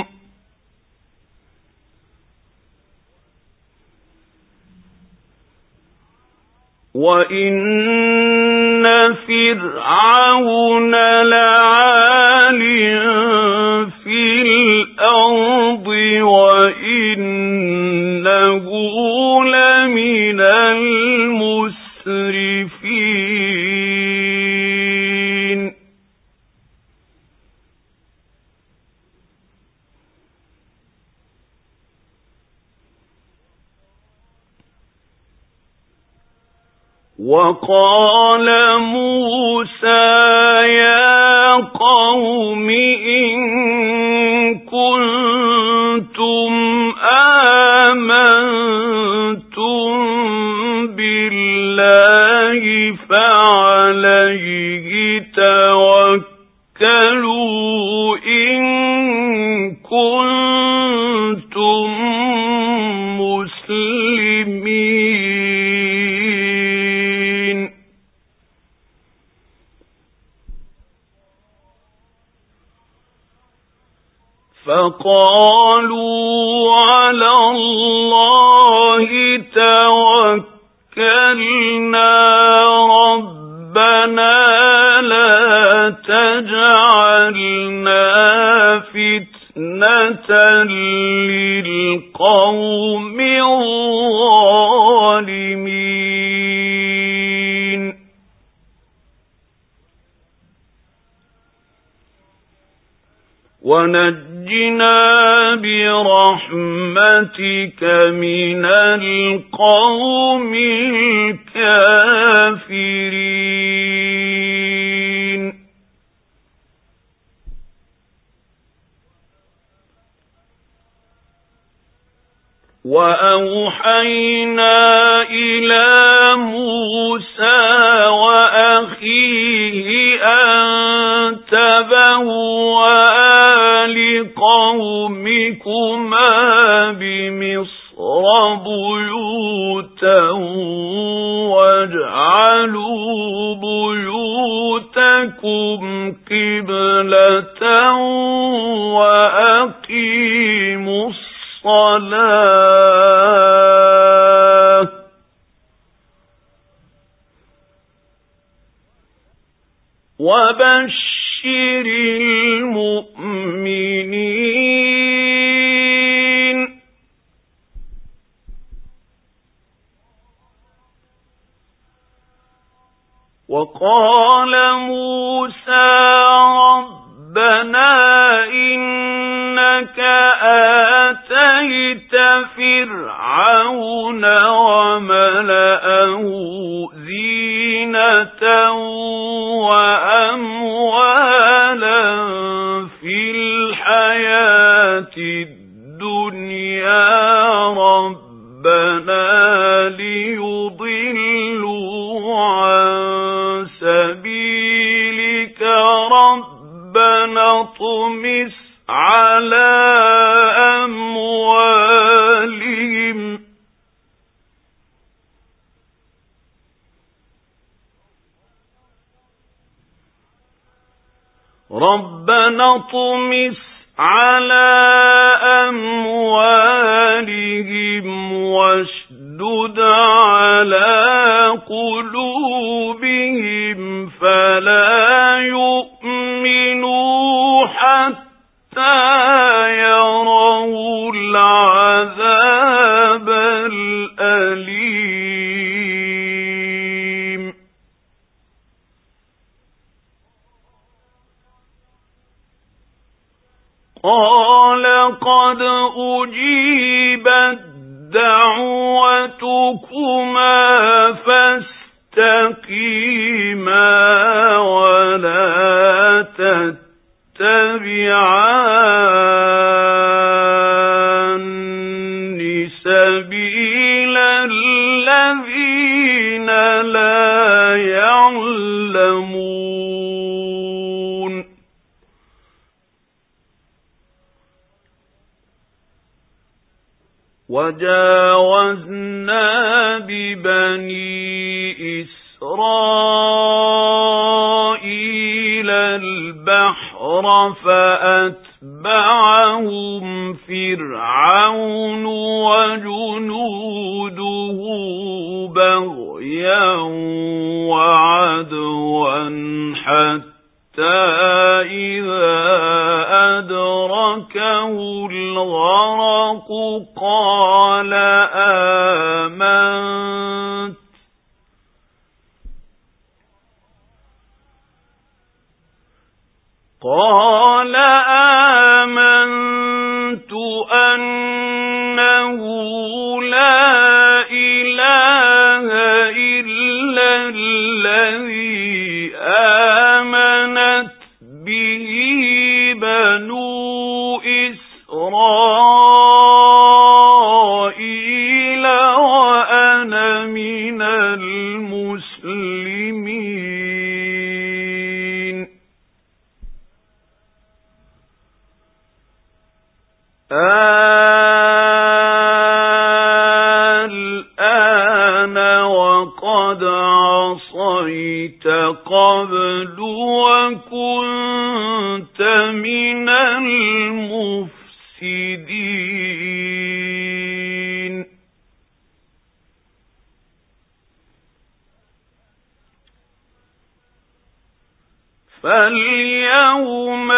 وَإِنَّ فِرْعَوْنَ لَعَالٍ فِي الْأَرْضِ وَإِنَّهُ لَمِنَ الْمُسْرِفِينَ وَقَالَ مُوسَى يَا قَوْمِ إِن كُنتُمْ آمَنتُم بِاللَّهِ فَعَلَيْهِ تَوَكَّلُوا إِن كُنتُم مسلمين فقالوا على الله توكلنا ربنا لا تجعلنا فتنة للقوم الظالمين ونجنا برحمتك من القوم الكافرين وأوحينا إلى موسى وأخيه أن تبوأ لقومكما بمصر بيوتا واجعلوا بيوتكم قبلة وأقيموا الصلاة وبشر المؤمنين وقال موسى ربنا إنك آتيت فرعون وملأه زينة وأموالا في الحياة الدنيا ربنا اطمس على أموالهم ربنا اطمس على أموالهم واشدد على قلوبهم فلا يؤمنوا حتى يروا العذاب الأليم قال قد أجيبت دعوتكما فاستقيما ولا تتبعان سبيل الذين لا يعلمون وجاوزنا ببني إسرائيل البحر فأتبعهم فرعون وجنوده بغيا وعدوا حتى إذا أدركه الغرق قال آمنت أنه لا إله إلا الذي آمنت به بنو إسرائيل وأنا من المسلمين الآن وقد عصيت قبل وكنت من المفسدين فاليوم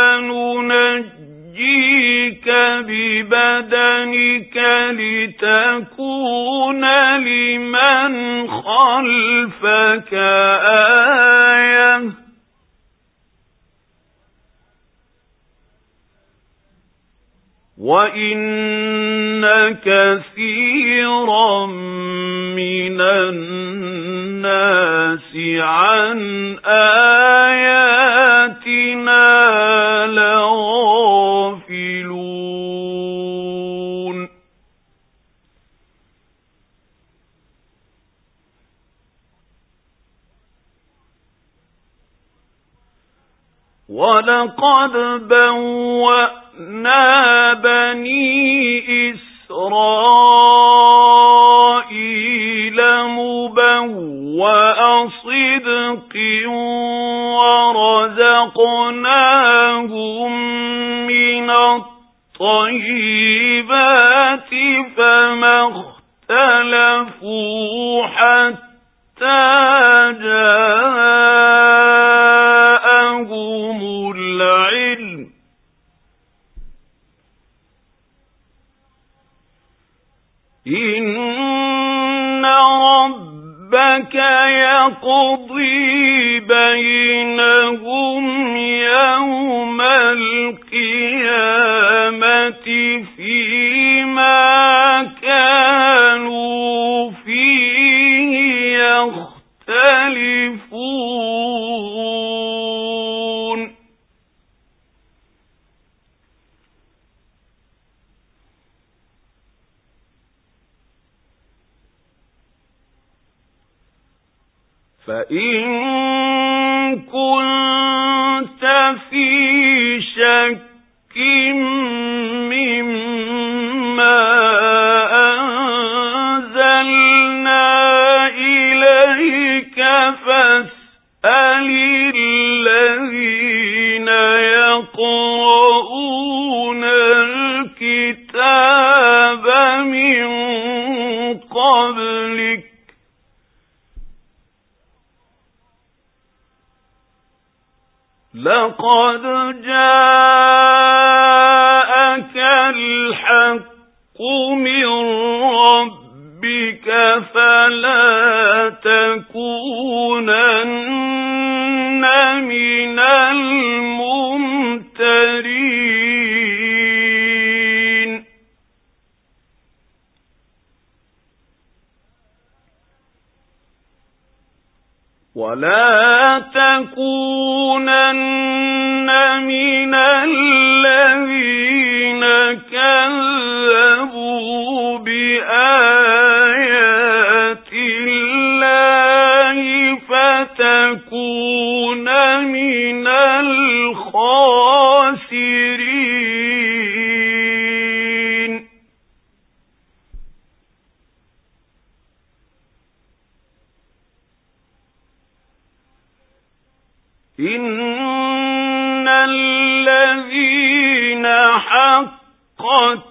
ننجيك ببدنك لتكون لمن خلفك آية وإن كثيرا من الناس عن آياتنا لغافلون ولقد بوأنا بني إسرائيل مبوأ صدق ورزقناهم من الطيبات فما اختلفوا حتى جاءهم العلم إن ربك يقضي بينهم يوم القيامة فيما كانوا فيه يختلفون فإن كنت في شك مما أنزلنا إليك فاسأل الذين يقرؤون الكتاب من قبلك لقد جاءك الحق من ربك فلا تكونن من الممترين ولا تكونن من الذين كذبوا بآيات الله فتكون من الخاسرين إن الذين حقت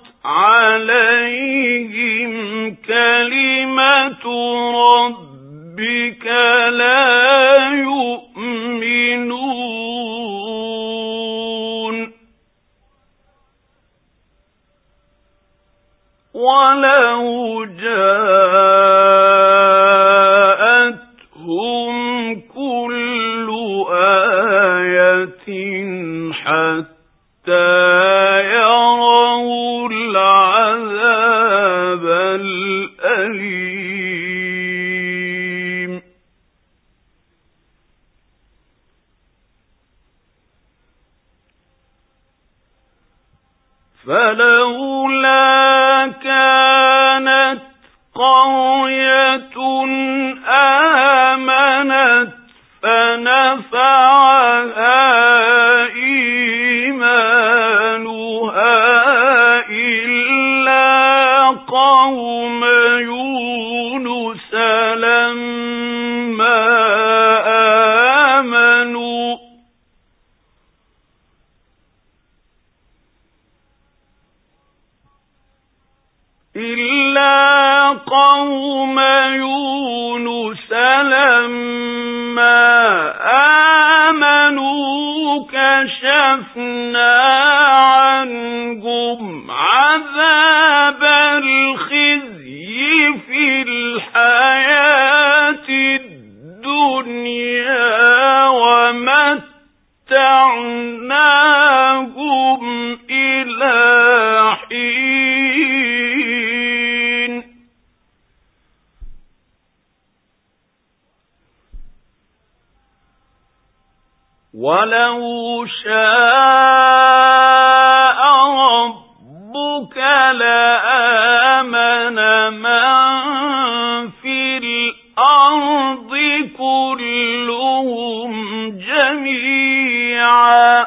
عليهم كلمة ربك لا يؤمنون ولو جاءتهم كل آية حتى يروا العذاب الأليم فلولا كانت قرية آمنت فنفعها إيمانها إلا قوم يونس لما آمنوا كشفنا عنهم عذاب الخزي في الحياة الدنيا ومتعناهم إلى حين ولو شاء ربك لآمن من في الأرض كلهم جميعا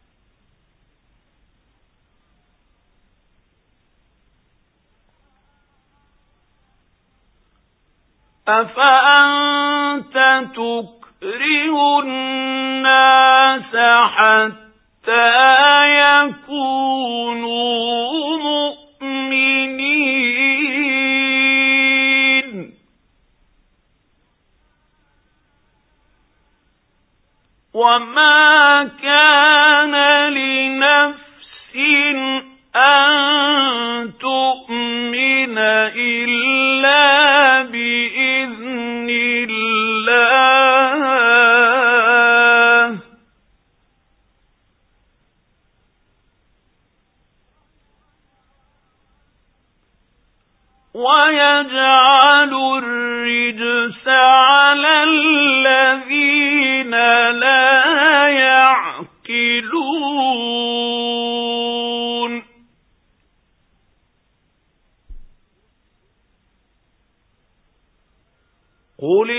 أفأنت تكره الناس حتى يكونوا مؤمنين وما كان لنفس أن تؤمن إلا بإذن الله ويجعل الرجس على الذين لا يعقلون قل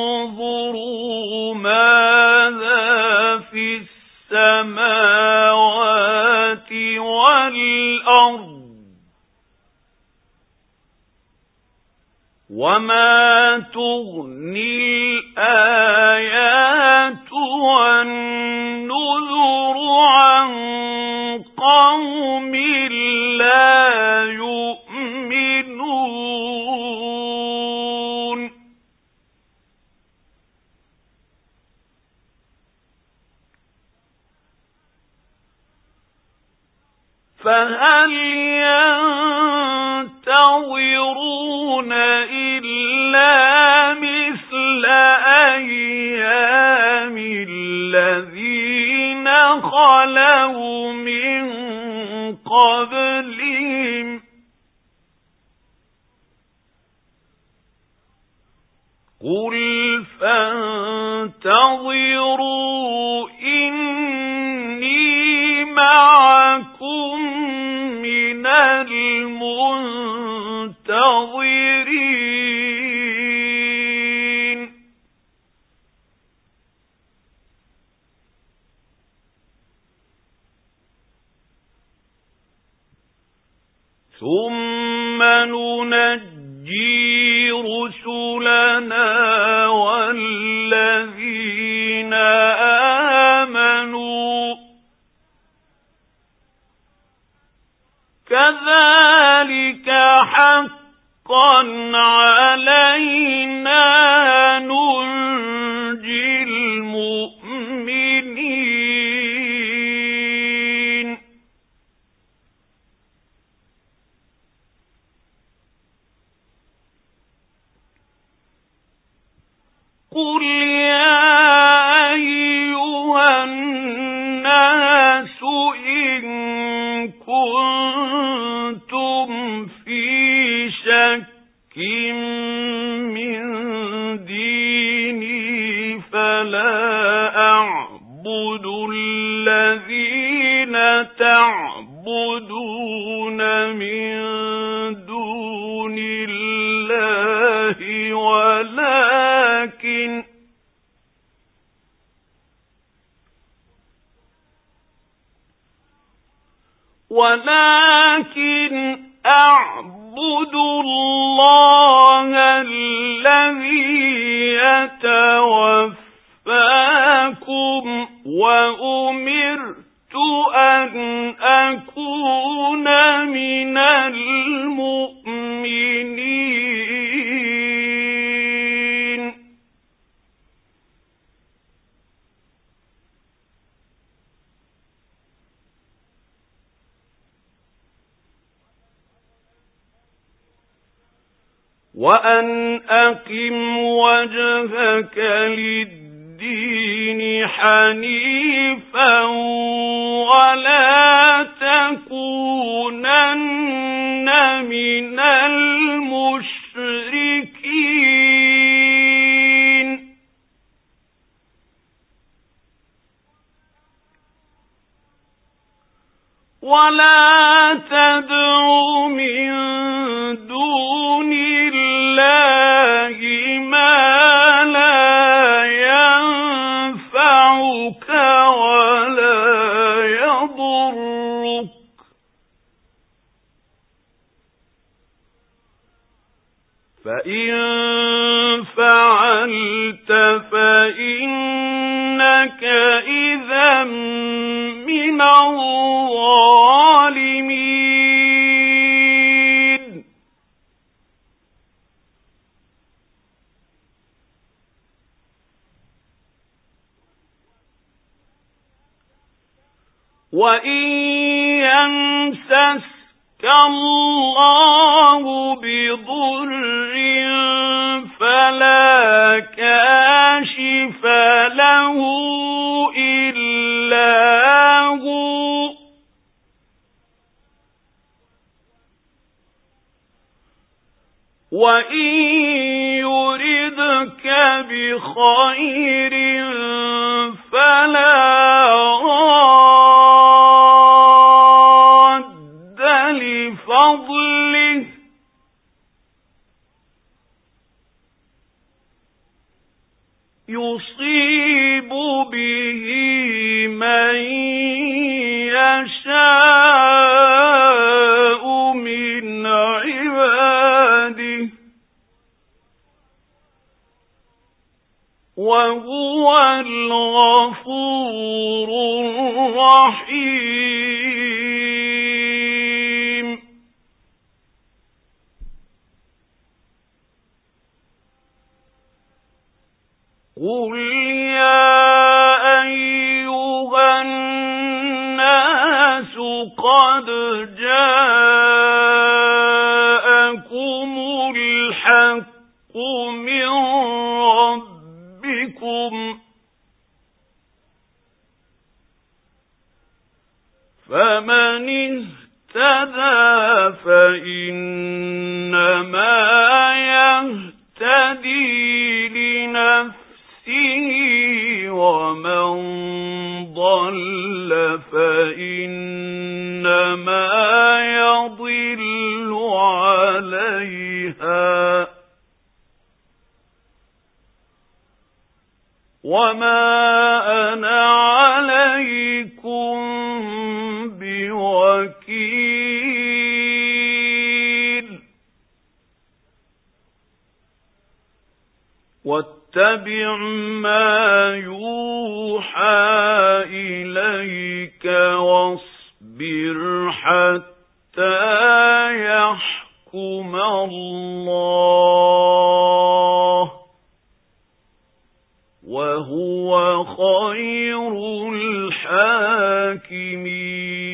انظروا ماذا في السماوات وَمَا تُغْنِي الْآيَاتُ وَالنُّذُرُ عَن قَوْمٍ لَّا يُؤْمِنُونَ فَهَلْ يَنتَظِرُونَ إِلَّا مِثْلَ أَيَّامِ الَّذِينَ خَلَوْا مِن قَبْلِهِمْ قُلْ فَانتَظِرُوا إِنِّي مَعَكُمْ مِنَ الْمُنتَظِرِينَ ثُمَّ نُنَجِّي رُسُلَنَا وَالَّذِينَ آمَنُوا كَذَلِكَ حَقًّا عَلَيْنَا نُنْجِي الْمُؤْمِنِينَ قُلْ يَا أَيُّهَا النَّاسُ إِن كُنتُمْ فِي شَكٍّ مِّن دِينِي فَلَا أَعْبُدُ الَّذِينَ تَعْبُدُونَ مِن دُونِ اللَّهِ ولكن أعبد الله الذي يتوفاكم وأمرت أن أكون من المؤمنين وأن أقم وجهك للدين حنيفا ولا تكونن من المشركين ولا تدع من دون الله ما لا ينفعك ولا يضرك فإن فعلت فإنك إذا من الظالمين وإن يمسسك الله بضر فلا كاشف له إلا هو وإن يردك بخير فلا راد لفضله يصيب به من يشاء من عباده قد جاءكم الحق من ربكم فمن اهتدى فإنما يهتدي لنفسه ومن ضل فإنما يضل عليها وما أنا عليكم بوكيل واتبع ما يوحى إليك واصبر حتى يحكم الله وهو خير الحاكمين